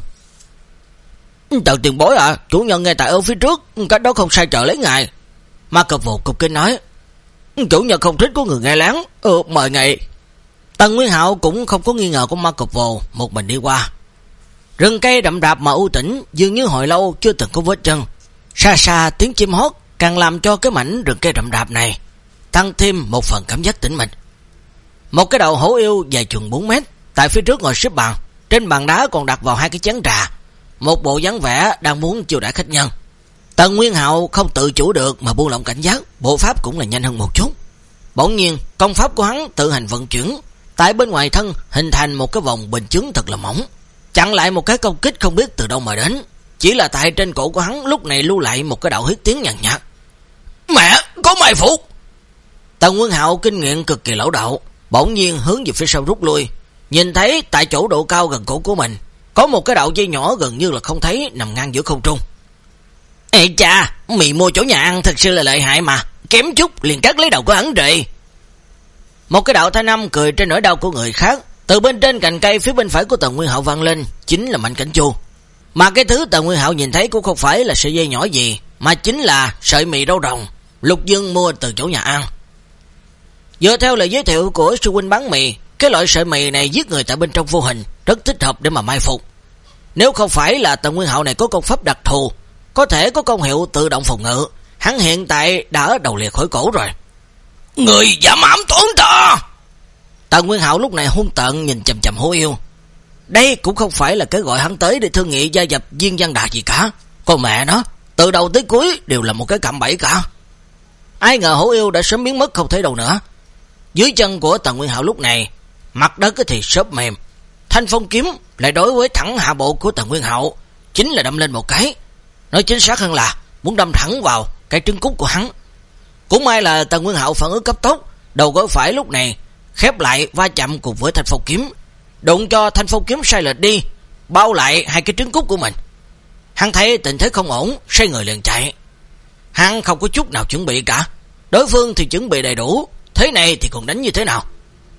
Tần tiền bối à, chủ nhân ngay tại ở phía trước, cách đó không sai chờ lấy ngài. Ma Cọp Vồ cục kinh nói: Chủ nhân không thích có người nghe lén, ừ, mời ngài. Tần Nguyên Hạo cũng không có nghi ngờ của Ma Cọp Vồ, một mình đi qua. Rừng cây đậm đạp mà u tĩnh, dường như hồi lâu chưa từng có vết chân. Xa xa tiếng chim hót càng làm cho cái mảnh rừng cây đậm đạp này tăng thêm một phần cảm giác tĩnh mịch. Một cái đầu hổ yêu dài chừng bốn mét tại phía trước ngồi xếp bàn, trên bàn đá còn đặt vào hai cái chén trà, một bộ dáng vẻ đang muốn chiêu đãi khách nhân. Tần Nguyên Hạo không tự chủ được mà buông lỏng cảnh giác, bộ pháp cũng là nhanh hơn một chút. Bỗng nhiên công pháp của hắn tự hành vận chuyển, tại bên ngoài thân hình thành một cái vòng bình chướng thật là mỏng, chặn lại một cái công kích không biết từ đâu mà đến. Chỉ là tại trên cổ của hắn lúc này lưu lại một cái đạo huyết tiếng nhàn nhạt: Mẹ, có mai phục! Tần Nguyên Hạo kinh nghiệm cực kỳ lão đạo, bỗng nhiên hướng về phía sau rút lui, nhìn thấy tại chỗ độ cao gần cổ của mình có một cái đạo dây nhỏ gần như là không thấy nằm ngang giữa không trung. Ê cha, mày mua chỗ nhà ăn thật sự là lợi hại mà, kém chút liền cắt lấy đầu của hắn rồi. Một cái đạo thanh âm cười trên nỗi đau của người khác từ bên trên cành cây phía bên phải của Tần Nguyên Hạo vang lên, chính là Mạnh Cảnh Chu. Mà cái thứ Tần Nguyên Hạo nhìn thấy cũng không phải là sợi dây nhỏ gì, mà chính là sợi mì rau rồng Lục Dương mua từ chỗ nhà ăn. Dựa theo lời giới thiệu của sư huynh bán mì, cái loại sợi mì này giết người tại bên trong vô hình, rất thích hợp để mà mai phục. Nếu không phải là Tần Nguyên Hạo này có công pháp đặc thù, có thể có công hiệu tự động phòng ngự, hắn hiện tại đã đầu liệt khỏi cổ rồi. Người dám ám toán ta! Tần Nguyên Hạo lúc này hung tợn nhìn chầm chầm Hổ Yêu. Đây cũng không phải là cái gọi hắn tới để thương nghị gia nhập Viên Văn Đạt gì cả. Con mẹ nó, từ đầu tới cuối đều là một cái cạm bẫy cả. Ai ngờ Hổ Yêu đã sớm biến mất không thấy đâu nữa. Dưới chân của Tần Nguyên Hạo lúc này, mặt đất thì xốp mềm. Thanh phong kiếm lại đối với thẳng hạ bộ của Tần Nguyên Hạo, chính là đâm lên một cái. Nói chính xác hơn là muốn đâm thẳng vào cái trứng cút của hắn. Cũng may là Tần Nguyên Hạo phản ứng cấp tốc, đầu gối phải lúc này khép lại va chạm cùng với thanh phong kiếm, đụng cho thanh phong kiếm sai lệch đi, bao lại hai cái trứng cút của mình. Hắn thấy tình thế không ổn, xoay người liền chạy. Hắn không có chút nào chuẩn bị cả, đối phương thì chuẩn bị đầy đủ, thế này thì còn đánh như thế nào?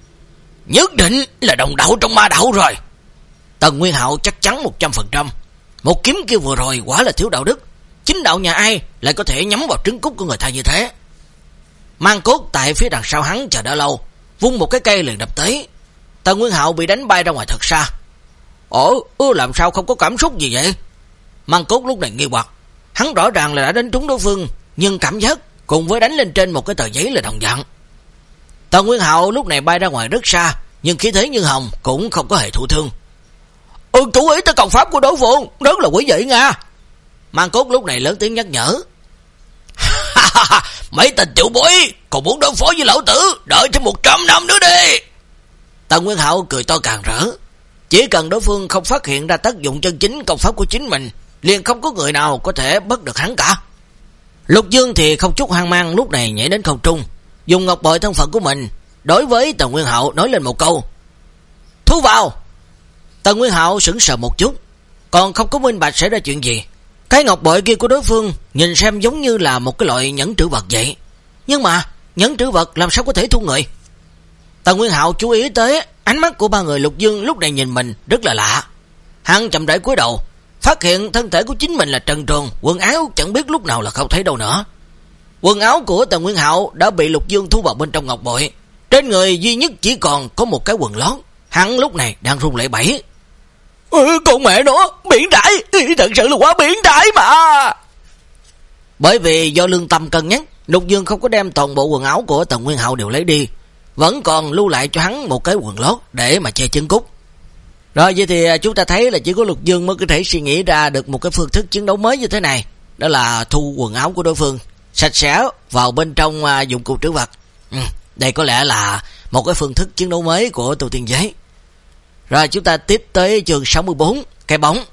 Nhất định là đồng đạo trong ma đạo rồi. Tần Nguyên Hạo chắc chắn một trăm phần trăm. Một kiếm kia vừa rồi quả là thiếu đạo đức. Chính đạo nhà ai lại có thể nhắm vào trứng cút của người ta như thế? Mang Cốt tại phía đằng sau hắn chờ đã lâu, vung một cái cây liền đập tới. Tần Nguyên Hạo bị đánh bay ra ngoài thật xa. Ủa, làm sao không có cảm xúc gì vậy? Mang Cốt lúc này nghi hoặc. Hắn rõ ràng là đã đánh trúng đối phương, nhưng cảm giác cùng với đánh lên trên một cái tờ giấy là đồng dạng. Tần Nguyên Hạo lúc này bay ra ngoài rất xa, nhưng khí thế như hồng cũng không có hề thụ thương. Ừ, chú ý tới công pháp của đối phương, rất là quý vị nha. Mang Cốt lúc này lớn tiếng nhắc nhở. Mấy tên tiểu bối còn muốn đối phó với lão tử, đợi thêm một trăm năm nữa đi. Tần Nguyên Hạo cười to càng rỡ. Chỉ cần đối phương không phát hiện ra tác dụng chân chính công pháp của chính mình, liền không có người nào có thể bắt được hắn cả. Lục Dương thì không chút hoang mang lúc này nhảy đến không trung, dùng ngọc bội thân phận của mình đối với Tần Nguyên Hạo nói lên một câu: Thu vào. Tần Nguyên Hạo sững sờ một chút, còn không có minh bạch xảy ra chuyện gì. Cái ngọc bội kia của đối phương nhìn xem giống như là một cái loại nhẫn trữ vật vậy, nhưng mà nhẫn trữ vật làm sao có thể thu người? Tần Nguyên Hạo chú ý tới ánh mắt của ba người Lục Dương lúc này nhìn mình rất là lạ. Hắn chậm rãi cúi đầu, phát hiện thân thể của chính mình là trần truồng, quần áo chẳng biết lúc nào là không thấy đâu nữa. Quần áo của Tần Nguyên Hạo đã bị Lục Dương thu vào bên trong ngọc bội, trên người duy nhất chỉ còn có một cái quần lót. Hắn lúc này đang run lẩy bẩy. Ừ, con mẹ nó, biến thái, thật sự là quá biến thái mà. Bởi vì do lương tâm cân nhắc, Lục Dương không có đem toàn bộ quần áo của Tần Nguyên Hạo đều lấy đi, vẫn còn lưu lại cho hắn một cái quần lót để mà che chân cút. Rồi vậy thì chúng ta thấy là chỉ có Lục Dương mới có thể suy nghĩ ra được một cái phương thức chiến đấu mới như thế này, đó là thu quần áo của đối phương sạch sẽ vào bên trong dụng cụ trữ vật. Ừ, đây có lẽ là một cái phương thức chiến đấu mới của tu tiên giới. Rồi chúng ta tiếp tới chương sáu mươi bốn, cái bóng.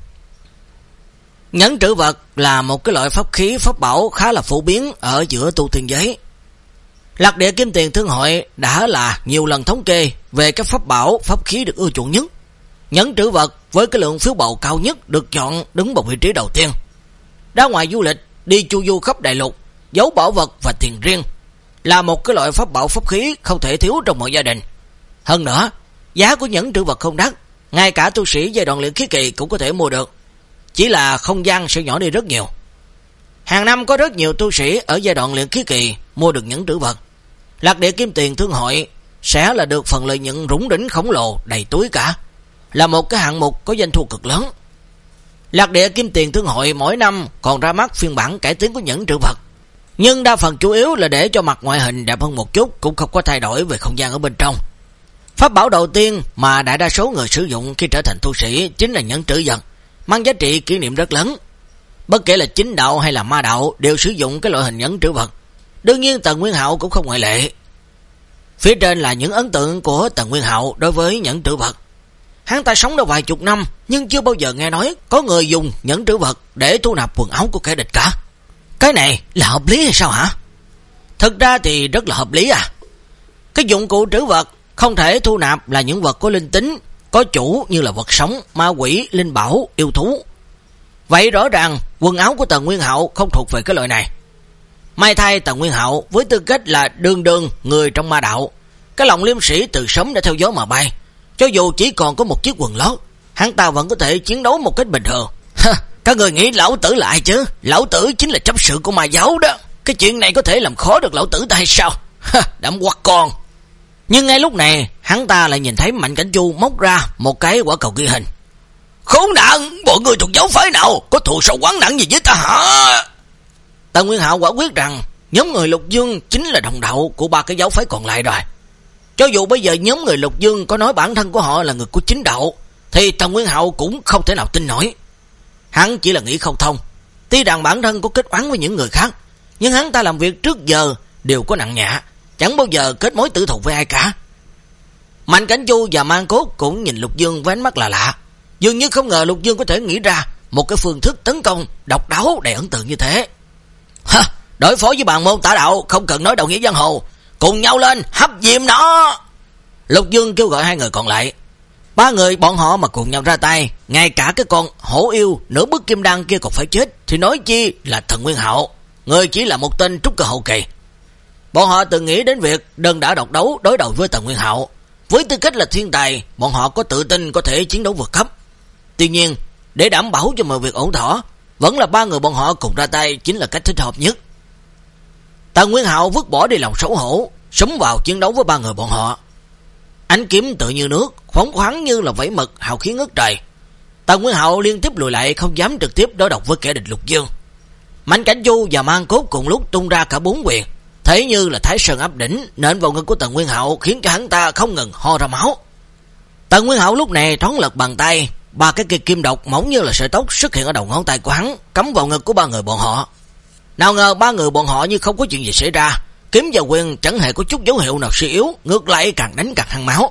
Nhẫn trữ vật là một cái loại pháp khí pháp bảo khá là phổ biến ở giữa tu tiên giới. Lạc Địa Kim Tiền Thương Hội đã là nhiều lần thống kê về các pháp bảo, pháp khí được ưa chuộng nhất. Nhẫn trữ vật với cái lượng phiếu bầu cao nhất được chọn đứng vào vị trí đầu tiên. Ra ngoài du lịch, đi chu du khắp đại lục, giấu bảo vật và tiền riêng là một cái loại pháp bảo pháp khí không thể thiếu trong mọi gia đình. Hơn nữa, giá của nhẫn trữ vật không đắt, ngay cả tu sĩ giai đoạn luyện khí kỳ cũng có thể mua được, chỉ là không gian sẽ nhỏ đi rất nhiều. Hàng năm có rất nhiều tu sĩ ở giai đoạn luyện khí kỳ mua được nhẫn trữ vật. Lạc Địa Kim Tiền Thương Hội sẽ là được phần lợi nhuận rủng rỉnh khổng lồ đầy túi cả, là một cái hạng mục có doanh thu cực lớn. Lạc Địa Kim Tiền Thương Hội mỗi năm còn ra mắt phiên bản cải tiến của nhẫn trữ vật, nhưng đa phần chủ yếu là để cho mặt ngoại hình đẹp hơn một chút, cũng không có thay đổi về không gian ở bên trong. Pháp bảo đầu tiên mà đại đa số người sử dụng khi trở thành tu sĩ chính là nhẫn trữ vật, mang giá trị kỷ niệm rất lớn. Bất kể là chính đạo hay là ma đạo đều sử dụng cái loại hình nhẫn trữ vật, đương nhiên Tần Nguyên Hạo cũng không ngoại lệ. Phía trên là những ấn tượng của Tần Nguyên Hạo đối với nhẫn trữ vật. Hắn ta sống đã vài chục năm nhưng chưa bao giờ nghe nói có người dùng nhẫn trữ vật để thu nạp quần áo của kẻ địch cả. Cái này là hợp lý hay sao hả? Thực ra thì rất là hợp lý à. Cái dụng cụ trữ vật không thể thu nạp là những vật có linh tính, có chủ như là vật sống, ma quỷ, linh bảo, yêu thú. Vậy rõ ràng quần áo của Tần Nguyên Hạo không thuộc về cái loại này. May thay Tần Nguyên Hạo với tư cách là đường đường người trong ma đạo, cái lòng liêm sĩ từ sớm đã theo gió mà bay. Cho dù chỉ còn có một chiếc quần lót, hắn ta vẫn có thể chiến đấu một cách bình thường. Các người nghĩ lão tử là ai chứ? Lão tử chính là chấp sự của ma giáo đó. Cái chuyện này có thể làm khó được lão tử ta hay sao? Đám quắc con. Nhưng ngay lúc này hắn ta lại nhìn thấy Mạnh Cảnh Chu móc ra một cái quả cầu ghi hình. Khốn nạn, bọn người thuộc giáo phái nào có thù sâu oán nặng gì với ta hả? Tần Nguyên Hạo quả quyết rằng nhóm người Lục Dương chính là đồng đạo của ba cái giáo phái còn lại rồi. Cho dù bây giờ nhóm người Lục Dương có nói bản thân của họ là người của chính đạo, thì Tần Nguyên Hạo cũng không thể nào tin nổi. Hắn chỉ là nghĩ không thông. Tuy rằng bản thân có kết oán với những người khác, nhưng hắn ta làm việc trước giờ đều có nặng nhã, chẳng bao giờ kết mối tử thù với ai cả. Mạnh Cảnh Chu và Mang Cốt cũng nhìn Lục Dương với ánh mắt là lạ, dường như không ngờ Lục Dương có thể nghĩ ra một cái phương thức tấn công độc đáo đầy ấn tượng như thế. Ha, đối phó với bàn môn tả đạo không cần nói đồng nghĩa giang hồ, cùng nhau lên hấp diệm nó. Lục Dương kêu gọi hai người còn lại. Ba người bọn họ mà cùng nhau ra tay, ngay cả cái con hổ yêu nửa bức kim đan kia còn phải chết, thì nói chi là Thần Nguyên Hạo, người chỉ là một tên trúc cơ hậu kỳ. Bọn họ từng nghĩ đến việc đơn đả độc đấu đối đầu với Tần Nguyên Hạo. Với tư cách là thiên tài, bọn họ có tự tin có thể chiến đấu vượt cấp. Tuy nhiên, để đảm bảo cho mọi việc ổn thỏa, vẫn là ba người bọn họ cùng ra tay chính là cách thích hợp nhất. Tần Nguyên Hạo vứt bỏ đi lòng xấu hổ, súng vào chiến đấu với ba người bọn họ. Ánh kiếm tự như nước, phóng khoáng như là vảy mực, hào khí ngất trời. Tần Nguyên Hạo liên tiếp lùi lại, không dám trực tiếp đối đầu với kẻ địch Lục Dương. Mạnh Cảnh Chu và Mang Cốt cùng lúc tung ra cả bốn quyền, thấy như là Thái Sơn áp đỉnh, nện vào ngực của Tần Nguyên Hạo, khiến cho hắn ta không ngừng ho ra máu. Tần Nguyên Hạo lúc này thoáng lật bàn tay, ba cái cây kim độc mỏng như là sợi tóc xuất hiện ở đầu ngón tay của hắn, cắm vào ngực của ba người bọn họ. Nào ngờ ba người bọn họ như không có chuyện gì xảy ra, kiếm và quyền chẳng hề có chút dấu hiệu nào suy yếu, ngược lại càng đánh càng hăng máu.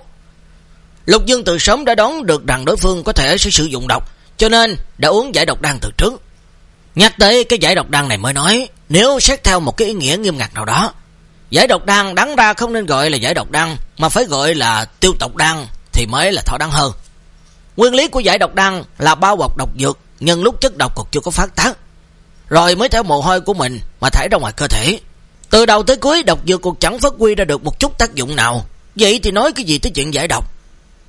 Lục Dương từ sớm đã đoán được rằng đối phương có thể sẽ sử dụng độc, cho nên đã uống giải độc đan từ trước. Nhắc tới cái giải độc đan này mới nói, nếu xét theo một cái ý nghĩa nghiêm ngặt nào đó, giải độc đan đáng ra không nên gọi là giải độc đan, mà phải gọi là tiêu tộc đan thì mới là thỏa đáng hơn. Nguyên lý của giải độc đan là bao bọc độc dược nhân lúc chất độc còn chưa có phát tác, rồi mới theo mồ hôi của mình mà thải ra ngoài cơ thể. Từ đầu tới cuối độc dược còn chẳng phát huy ra được một chút tác dụng nào, vậy thì nói cái gì tới chuyện giải độc.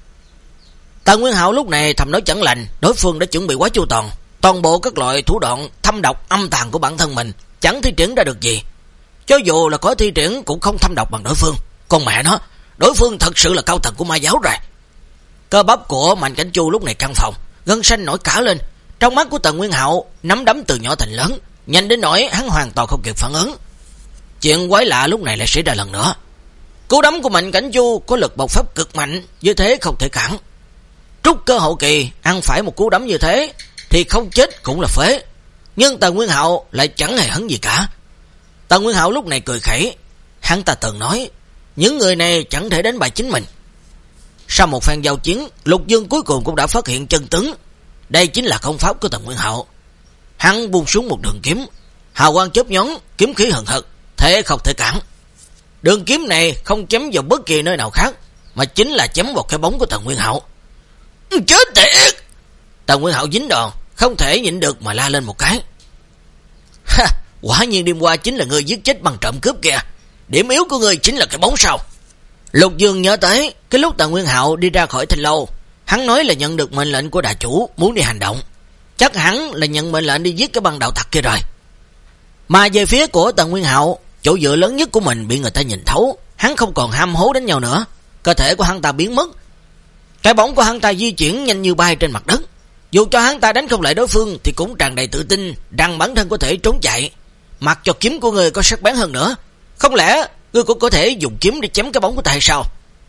Tần Nguyên Hạo lúc này thầm nói chẳng lành, đối phương đã chuẩn bị quá chu toàn, toàn bộ các loại thủ đoạn thâm độc âm tàn của bản thân mình chẳng thi triển ra được gì. Cho dù là có thi triển cũng không thâm độc bằng đối phương. Con mẹ nó, đối phương thật sự là cao tầng của ma giáo rồi. Cơ bắp của Mạnh Cảnh Chu lúc này căng phòng, gân xanh nổi cả lên. Trong mắt của Tần Nguyên Hạo nắm đấm từ nhỏ thành lớn, nhanh đến nỗi hắn hoàn toàn không kịp phản ứng. Chuyện quái lạ lúc này lại xảy ra lần nữa. Cú đấm của Mạnh Cảnh Chu có lực bộc phát cực mạnh, như thế không thể cản. Trúc cơ hậu kỳ ăn phải một cú đấm như thế thì không chết cũng là phế. Nhưng Tần Nguyên Hạo lại chẳng hề hấn gì cả. Tần Nguyên Hạo lúc này cười khẩy, hắn ta từng nói những người này chẳng thể đánh bại chính mình. Sau một phen giao chiến, Lục Dương cuối cùng cũng đã phát hiện chân tướng. Đây chính là công pháp của Tần Nguyên Hạo. Hắn buông xuống một đường kiếm, hào quang chớp nhón, kiếm khí hừng hực, thế không thể cản. Đường kiếm này không chém vào bất kỳ nơi nào khác, mà chính là chém vào cái bóng của Tần Nguyên Hạo. Chết thiệt! Tần Nguyên Hạo dính đòn, không thể nhịn được mà la lên một cái. Ha, quả nhiên đêm qua chính là người giết chết bằng trộm cướp kìa. Điểm yếu của người chính là cái bóng sao? Lục Dương nhớ tới cái lúc Tần Nguyên Hạo đi ra khỏi Thanh Lâu, hắn nói là nhận được mệnh lệnh của đại chủ muốn đi hành động. Chắc hắn là nhận mệnh lệnh đi giết cái băng đạo tặc kia rồi. Mà về phía của Tần Nguyên Hạo, chỗ dựa lớn nhất của mình bị người ta nhìn thấu, hắn không còn ham hố đánh nhau nữa. Cơ thể của hắn ta biến mất, cái bóng của hắn ta di chuyển nhanh như bay trên mặt đất. Dù cho hắn ta đánh không lại đối phương thì cũng tràn đầy tự tin rằng bản thân có thể trốn chạy. Mặc cho kiếm của người có sắc bén hơn nữa, không lẽ ngươi cũng có thể dùng kiếm để chém cái bóng của ta hay sao?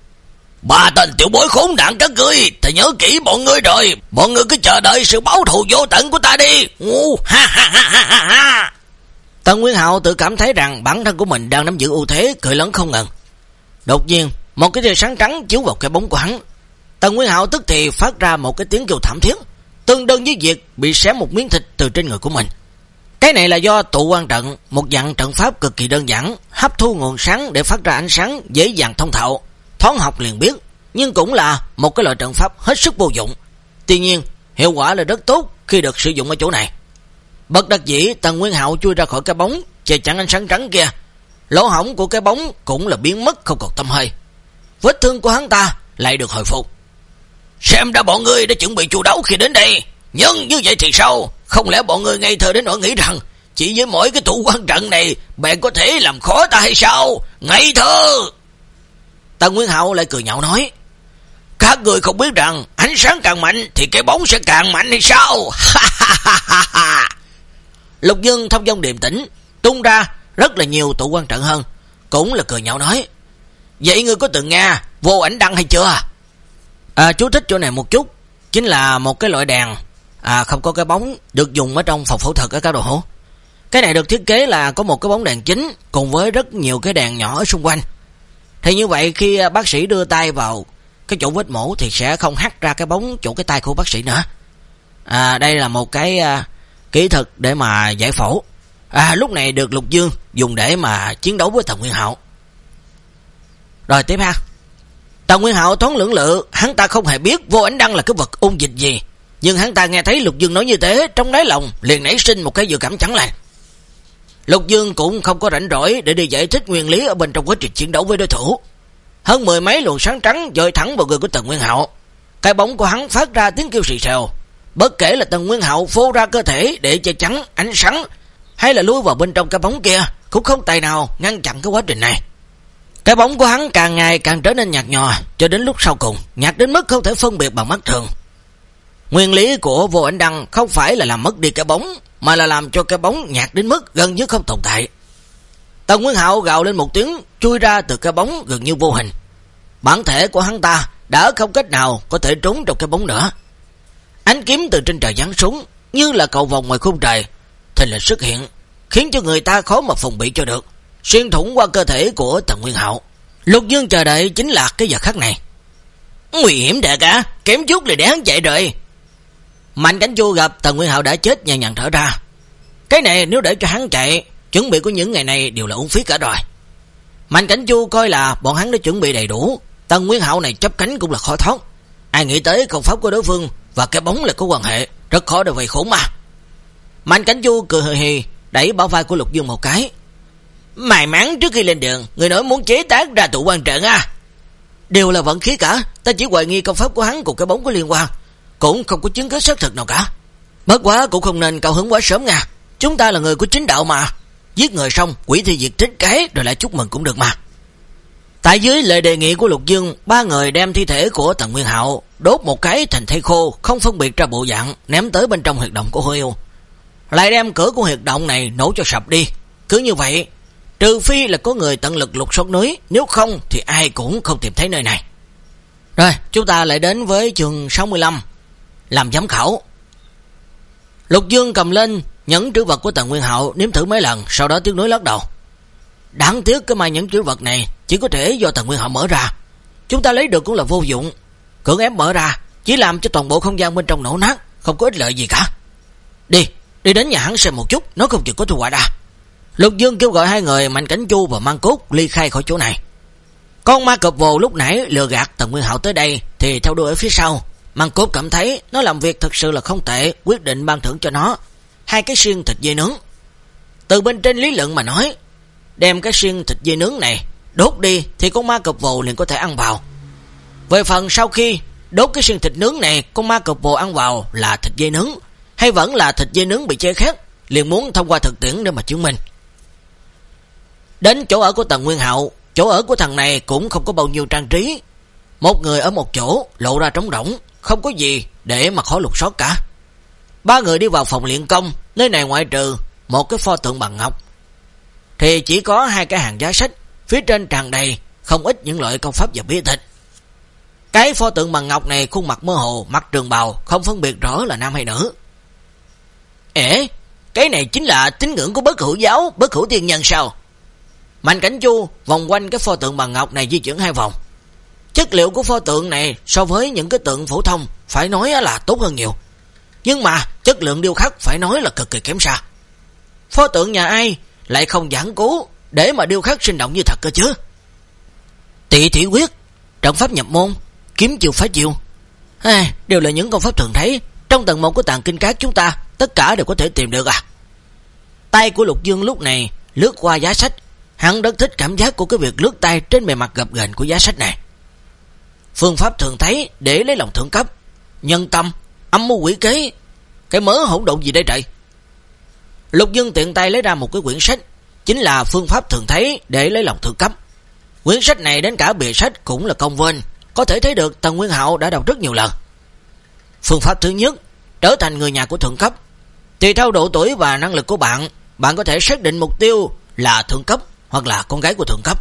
Ba tên tiểu bối khốn nạn các ngươi, ta nhớ kỹ bọn ngươi rồi. Bọn ngươi cứ chờ đợi sự báo thù vô tận của ta đi. Ngu, ha ha ha ha ha ha. Tần Nguyên Hạo tự cảm thấy rằng bản thân của mình đang nắm giữ ưu thế, cười lớn không ngừng. Đột nhiên một cái tia sáng trắng chiếu vào cái bóng của hắn. Tần Nguyên Hạo tức thì phát ra một cái tiếng kêu thảm thiết, tương đương với việc bị xé một miếng thịt từ trên người của mình. Cái này là do tụ quan trận, một dạng trận pháp cực kỳ đơn giản, hấp thu nguồn sáng để phát ra ánh sáng dễ dàng thông thạo, thoáng học liền biết, nhưng cũng là một cái loại trận pháp hết sức vô dụng. Tuy nhiên, hiệu quả là rất tốt khi được sử dụng ở chỗ này. Bất đắc dĩ, Tần Nguyên Hạo chui ra khỏi cái bóng che chắn ánh sáng trắng kia. Lỗ hổng của cái bóng cũng là biến mất không còn tăm hơi. Vết thương của hắn ta lại được hồi phục. Xem ra bọn ngươi đã chuẩn bị chu đáo khi đến đây. Nhưng như vậy thì sao? Không lẽ bọn ngươi ngây thơ đến nỗi nghĩ rằng chỉ với mỗi cái tụ quan trận này bạn có thể làm khó ta hay sao? Ngây thơ! Tần Nguyên Hạo lại cười nhạo nói, các người không biết rằng ánh sáng càng mạnh thì cái bóng sẽ càng mạnh hay sao? Lục Dương thông dong điềm tĩnh tung ra rất là nhiều tụ quan trận hơn, cũng là cười nhạo nói, vậy ngươi có từng nghe Vô Ảnh Đăng hay chưa? À, chú thích chỗ này một chút, chính là một cái loại đèn à, không có cái bóng, được dùng ở trong phòng phẫu thuật ở Cao Đồ Hổ. Cái này được thiết kế là có một cái bóng đèn chính cùng với rất nhiều cái đèn nhỏ ở xung quanh. Thì như vậy khi bác sĩ đưa tay vào cái chỗ vết mổ thì sẽ không hắt ra cái bóng chỗ cái tay của bác sĩ nữa. À, đây là một cái à, kỹ thuật để mà giải phẫu. À, lúc này được Lục Dương dùng để mà chiến đấu với Tần Nguyên Hạo. Rồi tiếp ha. Tần Nguyên Hạo thoáng lưỡng lự, hắn ta không hề biết Vô Ảnh Đăng là cái vật ôn dịch gì, nhưng hắn ta nghe thấy Lục Dương nói như thế, trong đáy lòng liền nảy sinh một cái dự cảm chẳng lành. Lục Dương cũng không có rảnh rỗi để đi giải thích nguyên lý ở bên trong quá trình chiến đấu với đối thủ. Hơn mười mấy luồng sáng trắng dội thẳng vào người của Tần Nguyên Hạo. Cái bóng của hắn phát ra tiếng kêu xì xèo. Bất kể là Tần Nguyên Hạo phô ra cơ thể để che chắn ánh sáng hay là lui vào bên trong cái bóng kia, cũng không tài nào ngăn chặn cái quá trình này. Cái bóng của hắn càng ngày càng trở nên nhạt nhòa, cho đến lúc sau cùng nhạt đến mức không thể phân biệt bằng mắt thường. Nguyên lý của Vô Ảnh Đăng không phải là làm mất đi cái bóng, mà là làm cho cái bóng nhạt đến mức gần như không tồn tại. Tần Nguyên Hạo gào lên một tiếng, chui ra từ cái bóng gần như vô hình. Bản thể của hắn ta đã không cách nào có thể trốn trong cái bóng nữa. Ánh kiếm từ trên trời giáng xuống như là cầu vòng ngoài khung trời, thình lình xuất hiện, khiến cho người ta khó mà phòng bị cho được, xuyên thủng qua cơ thể của Tần Nguyên Hạo. Lục Dương chờ đợi chính là cái giờ khắc này. Nguy hiểm đại cả, kém chút là để hắn chạy rồi. Mạnh Cảnh Chu gặp Tần Nguyên Hạo đã chết nhẹ nhàng thở ra. Cái này nếu để cho hắn chạy, chuẩn bị của những ngày này đều là uổng phí cả rồi. Mạnh Cảnh Chu coi là bọn hắn đã chuẩn bị đầy đủ, Tần Nguyên Hạo này chấp cánh cũng là khó thoát. Ai nghĩ tới công pháp của đối phương và cái bóng là có quan hệ, rất khó để vây khốn mà. Mạnh Cảnh Chu cười hì hì đẩy bả vai của Lục Dương một cái. May mắn trước khi lên đường, người nói muốn chế tác ra tụ quan trận à? Đều là vận khí cả, ta chỉ hoài nghi công pháp của hắn cùng cái bóng có liên quan, cũng không có chứng cứ xác thực nào cả. Bất quá cũng không nên cao hứng quá sớm nha, chúng ta là người của chính đạo mà, giết người xong quỷ thi diệt tích cái rồi lại chúc mừng cũng được mà. Tại dưới lời đề nghị của Lục Dương, ba người đem thi thể của Tần Nguyên Hạo đốt một cái thành thây khô, không phân biệt ra bộ dạng, ném tới bên trong huyệt động của Hôi Yêu, lại đem cửa của huyệt động này nổ cho sập đi. Cứ như vậy, trừ phi là có người tận lực lục soát núi, nếu không thì ai cũng không tìm thấy nơi này. Rồi, chúng ta lại đến với chương sáu mươi lăm, làm giám khảo. Lục Dương cầm lên nhẫn trữ vật của Tần Nguyên Hạo, nếm thử mấy lần, sau đó tiếc nuối lắc đầu. Đáng tiếc cái mai nhẫn trữ vật này chỉ có thể do Tần Nguyên Hạo mở ra, chúng ta lấy được cũng là vô dụng, cưỡng ép mở ra chỉ làm cho toàn bộ không gian bên trong nổ nát, không có ích lợi gì cả. Đi, đi đến nhà hắn xem một chút, nó không chừng có thu hoạch à. Lục Dương kêu gọi hai người Mạnh Cảnh Chu và Mang Cốt ly khai khỏi chỗ này. Con ma cọp vồ lúc nãy lừa gạt Tần Nguyên Hạo tới đây thì theo đuôi ở phía sau. Mang Cốt cảm thấy nó làm việc thật sự là không tệ, quyết định ban thưởng cho nó hai cái xiên thịt dê nướng. Từ bên trên lý luận mà nói, đem cái xiên thịt dê nướng này đốt đi thì con ma cọp vồ liền có thể ăn vào. Về phần sau khi đốt cái xiên thịt nướng này, con ma cọp vồ ăn vào là thịt dê nướng hay vẫn là thịt dê nướng bị chế khét, liền muốn thông qua thực tiễn để mà chứng minh. Đến chỗ ở của Tần Nguyên Hạo, chỗ ở của thằng này cũng không có bao nhiêu trang trí, một người ở một chỗ, lộ ra trống rỗng, không có gì để mà khó lục soát cả. Ba người đi vào phòng luyện công, nơi này ngoại trừ một cái pho tượng bằng ngọc thì chỉ có hai cái hàng giá sách, phía trên tràn đầy không ít những loại công pháp và bí tịch. Cái pho tượng bằng ngọc này khuôn mặt mơ hồ, mặc trường bào, không phân biệt rõ là nam hay nữ. Ế, cái này chính là tín ngưỡng của Bất Hữu giáo, Bất Hữu tiên nhân sao? Mạnh Cảnh Chu vòng quanh cái pho tượng bằng ngọc này di chuyển hai vòng. Chất liệu của pho tượng này so với những cái tượng phổ thông phải nói là tốt hơn nhiều, nhưng mà chất lượng điêu khắc phải nói là cực kỳ kém xa. pho tượng nhà ai lại không giảng cố để mà điêu khắc sinh động như thật cơ chứ? Tị thủy quyết, trận pháp nhập môn, kiếm chiêu phá chiêu, à, đều là những công pháp thường thấy trong tầng một của tàng kinh các chúng ta, tất cả đều có thể tìm được à? Tay của Lục Dương lúc này lướt qua giá sách, hắn rất thích cảm giác của cái việc lướt tay trên bề mặt gập ghềnh của giá sách này. Phương pháp thường thấy để lấy lòng thượng cấp, nhân tâm, âm mưu quỷ kế, cái mớ hỗn độn gì đây trời? Lục Dương tiện tay lấy ra một cái quyển sách, chính là phương pháp thường thấy để lấy lòng thượng cấp. Quyển sách này đến cả bìa sách cũng là công vênh, có thể thấy được Tần Nguyên Hạo đã đọc rất nhiều lần. Phương pháp thứ nhất, trở thành người nhà của thượng cấp. Tùy theo độ tuổi và năng lực của bạn, bạn có thể xác định mục tiêu là thượng cấp hoặc là con gái của thượng cấp.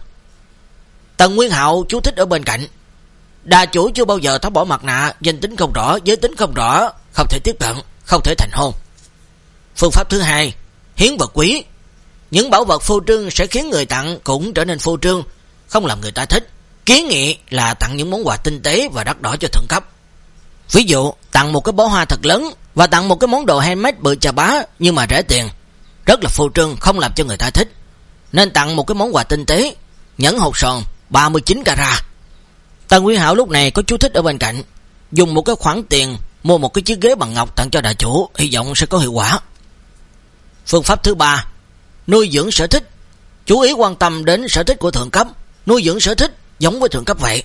Tần Nguyên Hạo chú thích ở bên cạnh. Đà chủ chưa bao giờ tháo bỏ mặt nạ, danh tính không rõ, giới tính không rõ, không thể tiếp cận, không thể thành hôn. Phương pháp thứ hai, hiến vật quý. Những bảo vật phô trương sẽ khiến người tặng cũng trở nên phô trương, không làm người ta thích. Kiến nghị là tặng những món quà tinh tế và đắt đỏ cho thượng cấp. Ví dụ, tặng một cái bó hoa thật lớn và tặng một cái món đồ handmade bự chà bá nhưng mà rẻ tiền, rất là phô trương, không làm cho người ta thích. Nên tặng một cái món quà tinh tế, nhẫn hột sòn ba mươi chín carat. Tần Nguyên Hạo lúc này có chú thích ở bên cạnh, dùng một cái khoản tiền mua một cái chiếc ghế bằng ngọc tặng cho đại chủ, hy vọng sẽ có hiệu quả. Phương pháp thứ ba, nuôi dưỡng sở thích. Chú ý quan tâm đến sở thích của thượng cấp, nuôi dưỡng sở thích giống với thượng cấp vậy.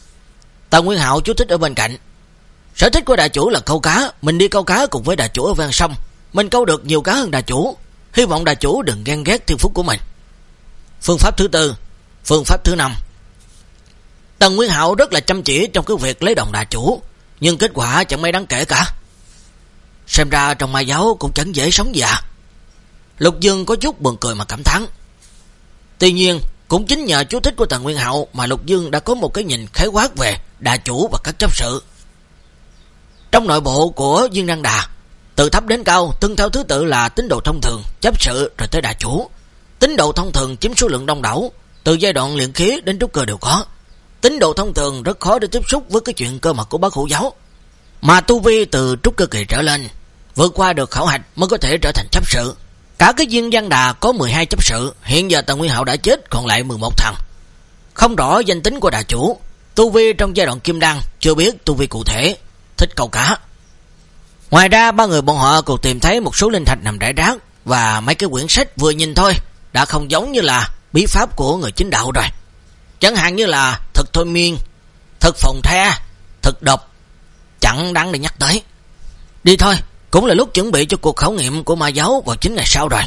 Tần Nguyên Hạo chú thích ở bên cạnh, sở thích của đại chủ là câu cá, mình đi câu cá cùng với đại chủ ở ven sông, mình câu được nhiều cá hơn đại chủ, hy vọng đại chủ đừng ghen ghét thiên phú của mình. Phương pháp thứ tư, phương pháp thứ năm. Tần Nguyên Hạo rất là chăm chỉ trong cái việc lấy đồng đại chủ, nhưng kết quả chẳng mấy đáng kể cả. Xem ra trong ma giáo cũng chẳng dễ sống gì à? Lục Dương có chút buồn cười mà cảm thán. Tuy nhiên, cũng chính nhờ chú thích của Tần Nguyên Hạo mà Lục Dương đã có một cái nhìn khái quát về đà chủ và các chấp sự. Trong nội bộ của Dương Đăng Đà, từ thấp đến cao từng theo thứ tự là tín đồ thông thường, chấp sự rồi tới đà chủ. Tín đồ thông thường chiếm số lượng đông đảo, từ giai đoạn luyện khí đến trúc cơ đều có. Tín đồ thông thường rất khó để tiếp xúc với cái chuyện cơ mật của Bát Hữu giáo, mà tu vi từ trúc cơ kỳ trở lên, vượt qua được khảo hạch mới có thể trở thành chấp sự. Cả cái Dương Văn Đà có mười hai chấp sự, hiện giờ Tần Nguyên Hạo đã chết, còn lại mười một thằng. Không rõ danh tính của đà chủ, tu vi trong giai đoạn kim đan, chưa biết tu vi cụ thể, thích câu cá. Ngoài ra ba người bọn họ còn tìm thấy một số linh thạch nằm rải rác và mấy cái quyển sách vừa nhìn thôi đã không giống như là bí pháp của người chính đạo rồi. Chẳng hạn như là thực thôi miên, thực phòng the, thực độc, chẳng đáng để nhắc tới. Đi thôi, cũng là lúc chuẩn bị cho cuộc khảo nghiệm của ma giáo vào chín ngày sau rồi.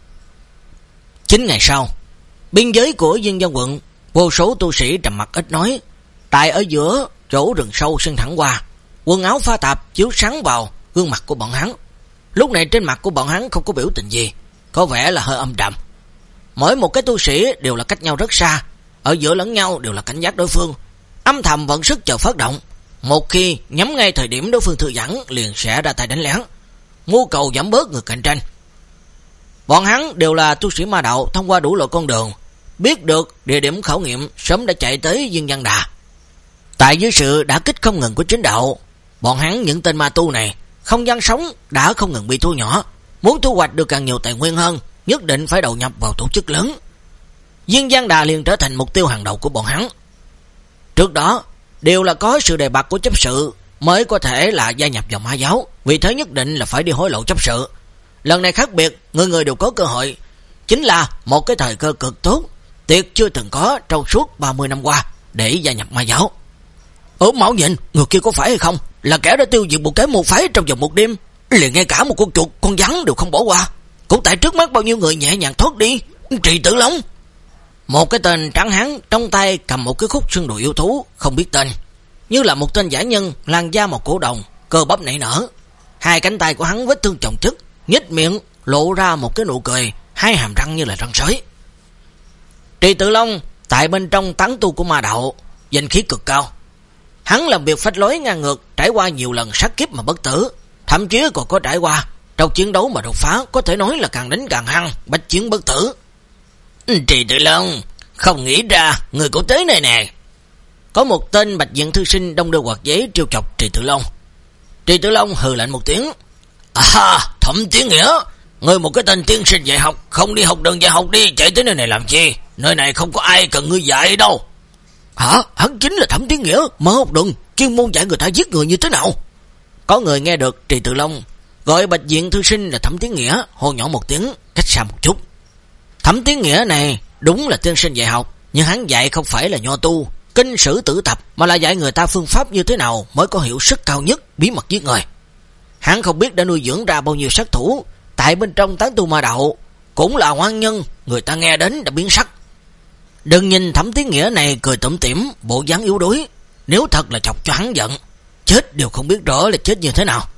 chín ngày sau, biên giới của Dương Văn quận, vô số tu sĩ trầm mặc ít nói. Tại ở giữa chỗ rừng sâu xuyên thẳng qua, quần áo pha tạp chiếu sáng vào gương mặt của bọn hắn. Lúc này trên mặt của bọn hắn không có biểu tình gì, có vẻ là hơi âm trầm. Mỗi một cái tu sĩ đều là cách nhau rất xa, ở giữa lẫn nhau đều là cảnh giác đối phương, âm thầm vận sức chờ phát động. Một khi nhắm ngay thời điểm đối phương thư giãn liền sẽ ra tay đánh lén, mưu cầu giảm bớt người cạnh tranh. Bọn hắn đều là tu sĩ ma đạo, thông qua đủ loại con đường, biết được địa điểm khảo nghiệm, sớm đã chạy tới Dương Văn Đà. Tại dưới sự đả kích không ngừng của chính đạo, bọn hắn những tên ma tu này không gian sống đã không ngừng bị thu nhỏ, muốn thu hoạch được càng nhiều tài nguyên hơn, nhất định phải đầu nhập vào tổ chức lớn. Dương Văn Đà liền trở thành mục tiêu hàng đầu của bọn hắn. Trước đó đều là có sự đề bạt của chấp sự mới có thể là gia nhập vào ma giáo, vì thế nhất định là phải đi hối lộ chấp sự. Lần này khác biệt, người người đều có cơ hội, chính là một cái thời cơ cực tốt, tuyệt chưa từng có trong suốt ba mươi năm qua để gia nhập ma giáo. Ủa Mão Nhịn, người kia có phải hay không là kẻ đã tiêu diệt một cái môn phái trong vòng một đêm, liền ngay cả một con chuột, con rắn đều không bỏ qua, cũng tại trước mắt bao nhiêu người nhẹ nhàng thoát đi. Trì Tử Long, một cái tên trắng hán trong tay cầm một cái khúc xương đùi yêu thú không biết tên, như là một tên giả nhân, làn da một cổ đồng, cơ bắp nảy nở. Hai cánh tay của hắn vết thương chồng chất, nhếch miệng lộ ra một cái nụ cười, hai hàm răng như là răng sói. Trì Tử Long tại bên trong tán tu của ma đạo, danh khí cực cao. Hắn làm việc phách lối ngang ngược, trải qua nhiều lần sát kiếp mà bất tử, thậm chí còn có trải qua trong chiến đấu mà đột phá, có thể nói là càng đánh càng hăng, bách chiến bất tử. Trì Tử Long, không nghĩ ra người cũng tới này nè. Có một tên bạch diện thư sinh đông đưa quạt giấy trêu chọc Trì Tử Long. Trì Tử Long hừ lạnh một tiếng. À, Thẩm Tiến Nghĩa, Ngươi một cái tên tiên sinh dạy học, không đi học đường dạy học đi, chạy tới nơi này làm chi? Nơi này không có ai cần ngươi dạy đâu. Hả? Hắn chính là Thẩm Tiến Nghĩa, mở học đường, chuyên môn dạy người ta giết người như thế nào? Có người nghe được Trì Tự Long gọi Bạch Diện thư sinh là Thẩm Tiến Nghĩa, hô nhỏ một tiếng, cách xa một chút. Thẩm Tiến Nghĩa này đúng là tiên sinh dạy học, nhưng hắn dạy không phải là nho tu, kinh sử tử tập, mà là dạy người ta phương pháp như thế nào mới có hiệu suất cao nhất, bí mật giết người. Hắn không biết đã nuôi dưỡng ra bao nhiêu sát thủ, tại bên trong tán tu ma đạo, cũng là ngoan nhân, người ta nghe đến đã biến sắc. Đừng nhìn Thẩm Tiến Nghĩa này cười tủm tỉm, bộ dáng yếu đuối, nếu thật là chọc cho hắn giận, chết đều không biết rõ là chết như thế nào.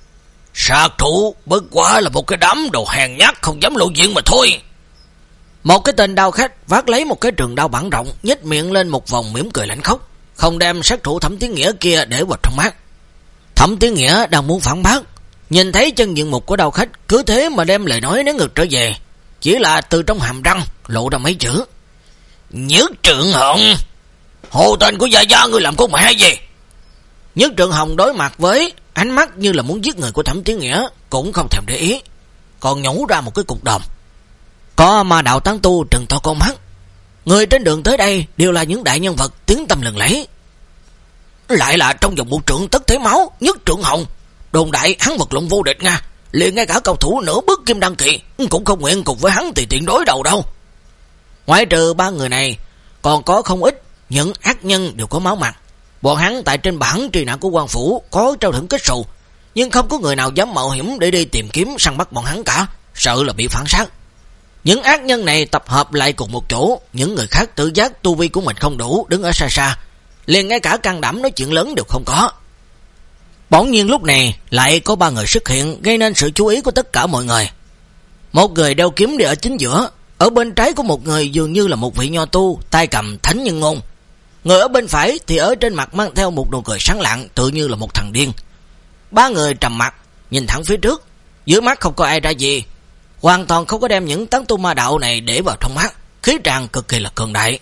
Sát thủ bất quá là một cái đám đồ hèn nhát không dám lộ diện mà thôi. Một cái tên đao khách vác lấy một cái trường đao bản rộng, nhếch miệng lên một vòng mỉm cười lạnh khóc, không đem sát thủ Thẩm Tiến Nghĩa kia để vào trong mắt. Thẩm Tiến Nghĩa đang muốn phản bác, nhìn thấy chân diện mục của đao khách cứ thế mà đem lời nói nén ngược trở về, chỉ là từ trong hàm răng lộ ra mấy chữ: Nhất Trượng Hồng. Hồ tên của Gia Gia ngươi làm con mẹ hay gì? Nhất Trượng Hồng đối mặt với ánh mắt như là muốn giết người của Thẩm Tiến Nghĩa, cũng không thèm để ý, còn nhổ ra một cái cục đờm. Có ma đạo tán tu trừng to con mắt, người trên đường tới đây đều là những đại nhân vật tiếng tăm lừng lẫy. Lại là trong vòng một trượng tất thế máu, Nhất Trượng Hồng, đồn đại hắn vật lộn vô địch nha, liền ngay cả cầu thủ nửa bước kim đăng kỳ cũng không nguyện cùng với hắn thì tiện đối đầu đâu. Ngoại trừ ba người này, còn có không ít những ác nhân đều có máu mặt. Bọn hắn tại trên bảng truy nã của quan phủ có trao thưởng kết xù, nhưng không có người nào dám mạo hiểm để đi tìm kiếm săn bắt bọn hắn cả, sợ là bị phản sát. Những ác nhân này tập hợp lại cùng một chỗ, những người khác tự giác tu vi của mình không đủ, đứng ở xa xa, liền ngay cả can đảm nói chuyện lớn đều không có. Bỗng nhiên lúc này lại có ba người xuất hiện, gây nên sự chú ý của tất cả mọi người. Một người đeo kiếm đi ở chính giữa, ở bên trái của một người dường như là một vị nho tu, tay cầm thánh nhân ngôn. Người ở bên phải thì ở trên mặt mang theo một nụ cười sáng lạng, tự như là một thằng điên. Ba người trầm mặt, nhìn thẳng phía trước, dưới mắt không có ai ra gì, hoàn toàn không có đem những tán tu ma đạo này để vào trong mắt, khí tràng cực kỳ là cường đại.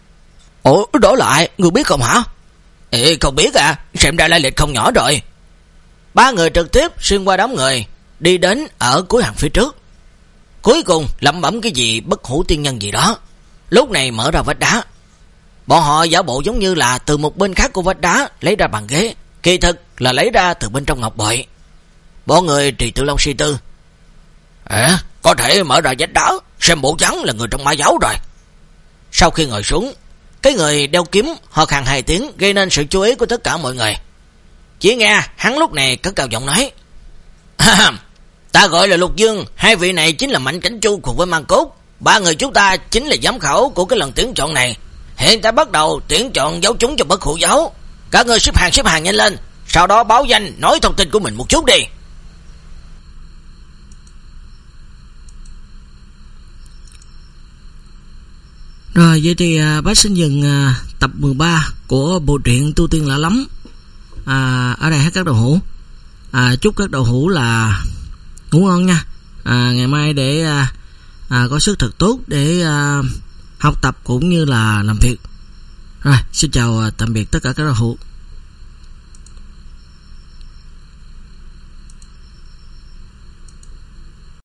Ủa, đó là ai? Người biết không hả? Ê, không biết à, xem ra lai lịch không nhỏ rồi. Ba người trực tiếp xuyên qua đám người, đi đến ở cuối hàng phía trước. Cuối cùng lẩm bẩm cái gì bất hủ tiên nhân gì đó, lúc này mở ra vách đá. Bọn họ giả bộ giống như là từ một bên khác của vách đá lấy ra bàn ghế, kỳ thực là lấy ra từ bên trong ngọc bội. Bọn người Trì Tự Long suy tư: À, có thể mở ra vách đá, xem bộ trắng là người trong ma giáo rồi. Sau khi ngồi xuống, cái người đeo kiếm ho khan hai tiếng, gây nên sự chú ý của tất cả mọi người. Chỉ nghe hắn lúc này cất cao giọng nói: Ta gọi là Lục Dương, hai vị này chính là Mạnh Cảnh Chu cùng với Mang Cốt, ba người chúng ta chính là giám khảo của cái lần tuyển chọn này. Hiện tại bắt đầu tuyển chọn giáo chúng cho bất hủ giáo. Các người xếp hàng xếp hàng nhanh lên, sau đó báo danh nói thông tin của mình một chút đi. Rồi vậy thì à, bác xin dừng à, tập mười ba của bộ truyện Tu Tiên Lạ Lắm à, ở đây hết các đầu hữu. à, Chúc các đầu hữu là ngủ ngon nha. à, Ngày mai để à, à, có sức thật tốt để à, học tập cũng như là làm việc. Rồi, xin chào tạm biệt tất cả các đầu hữu.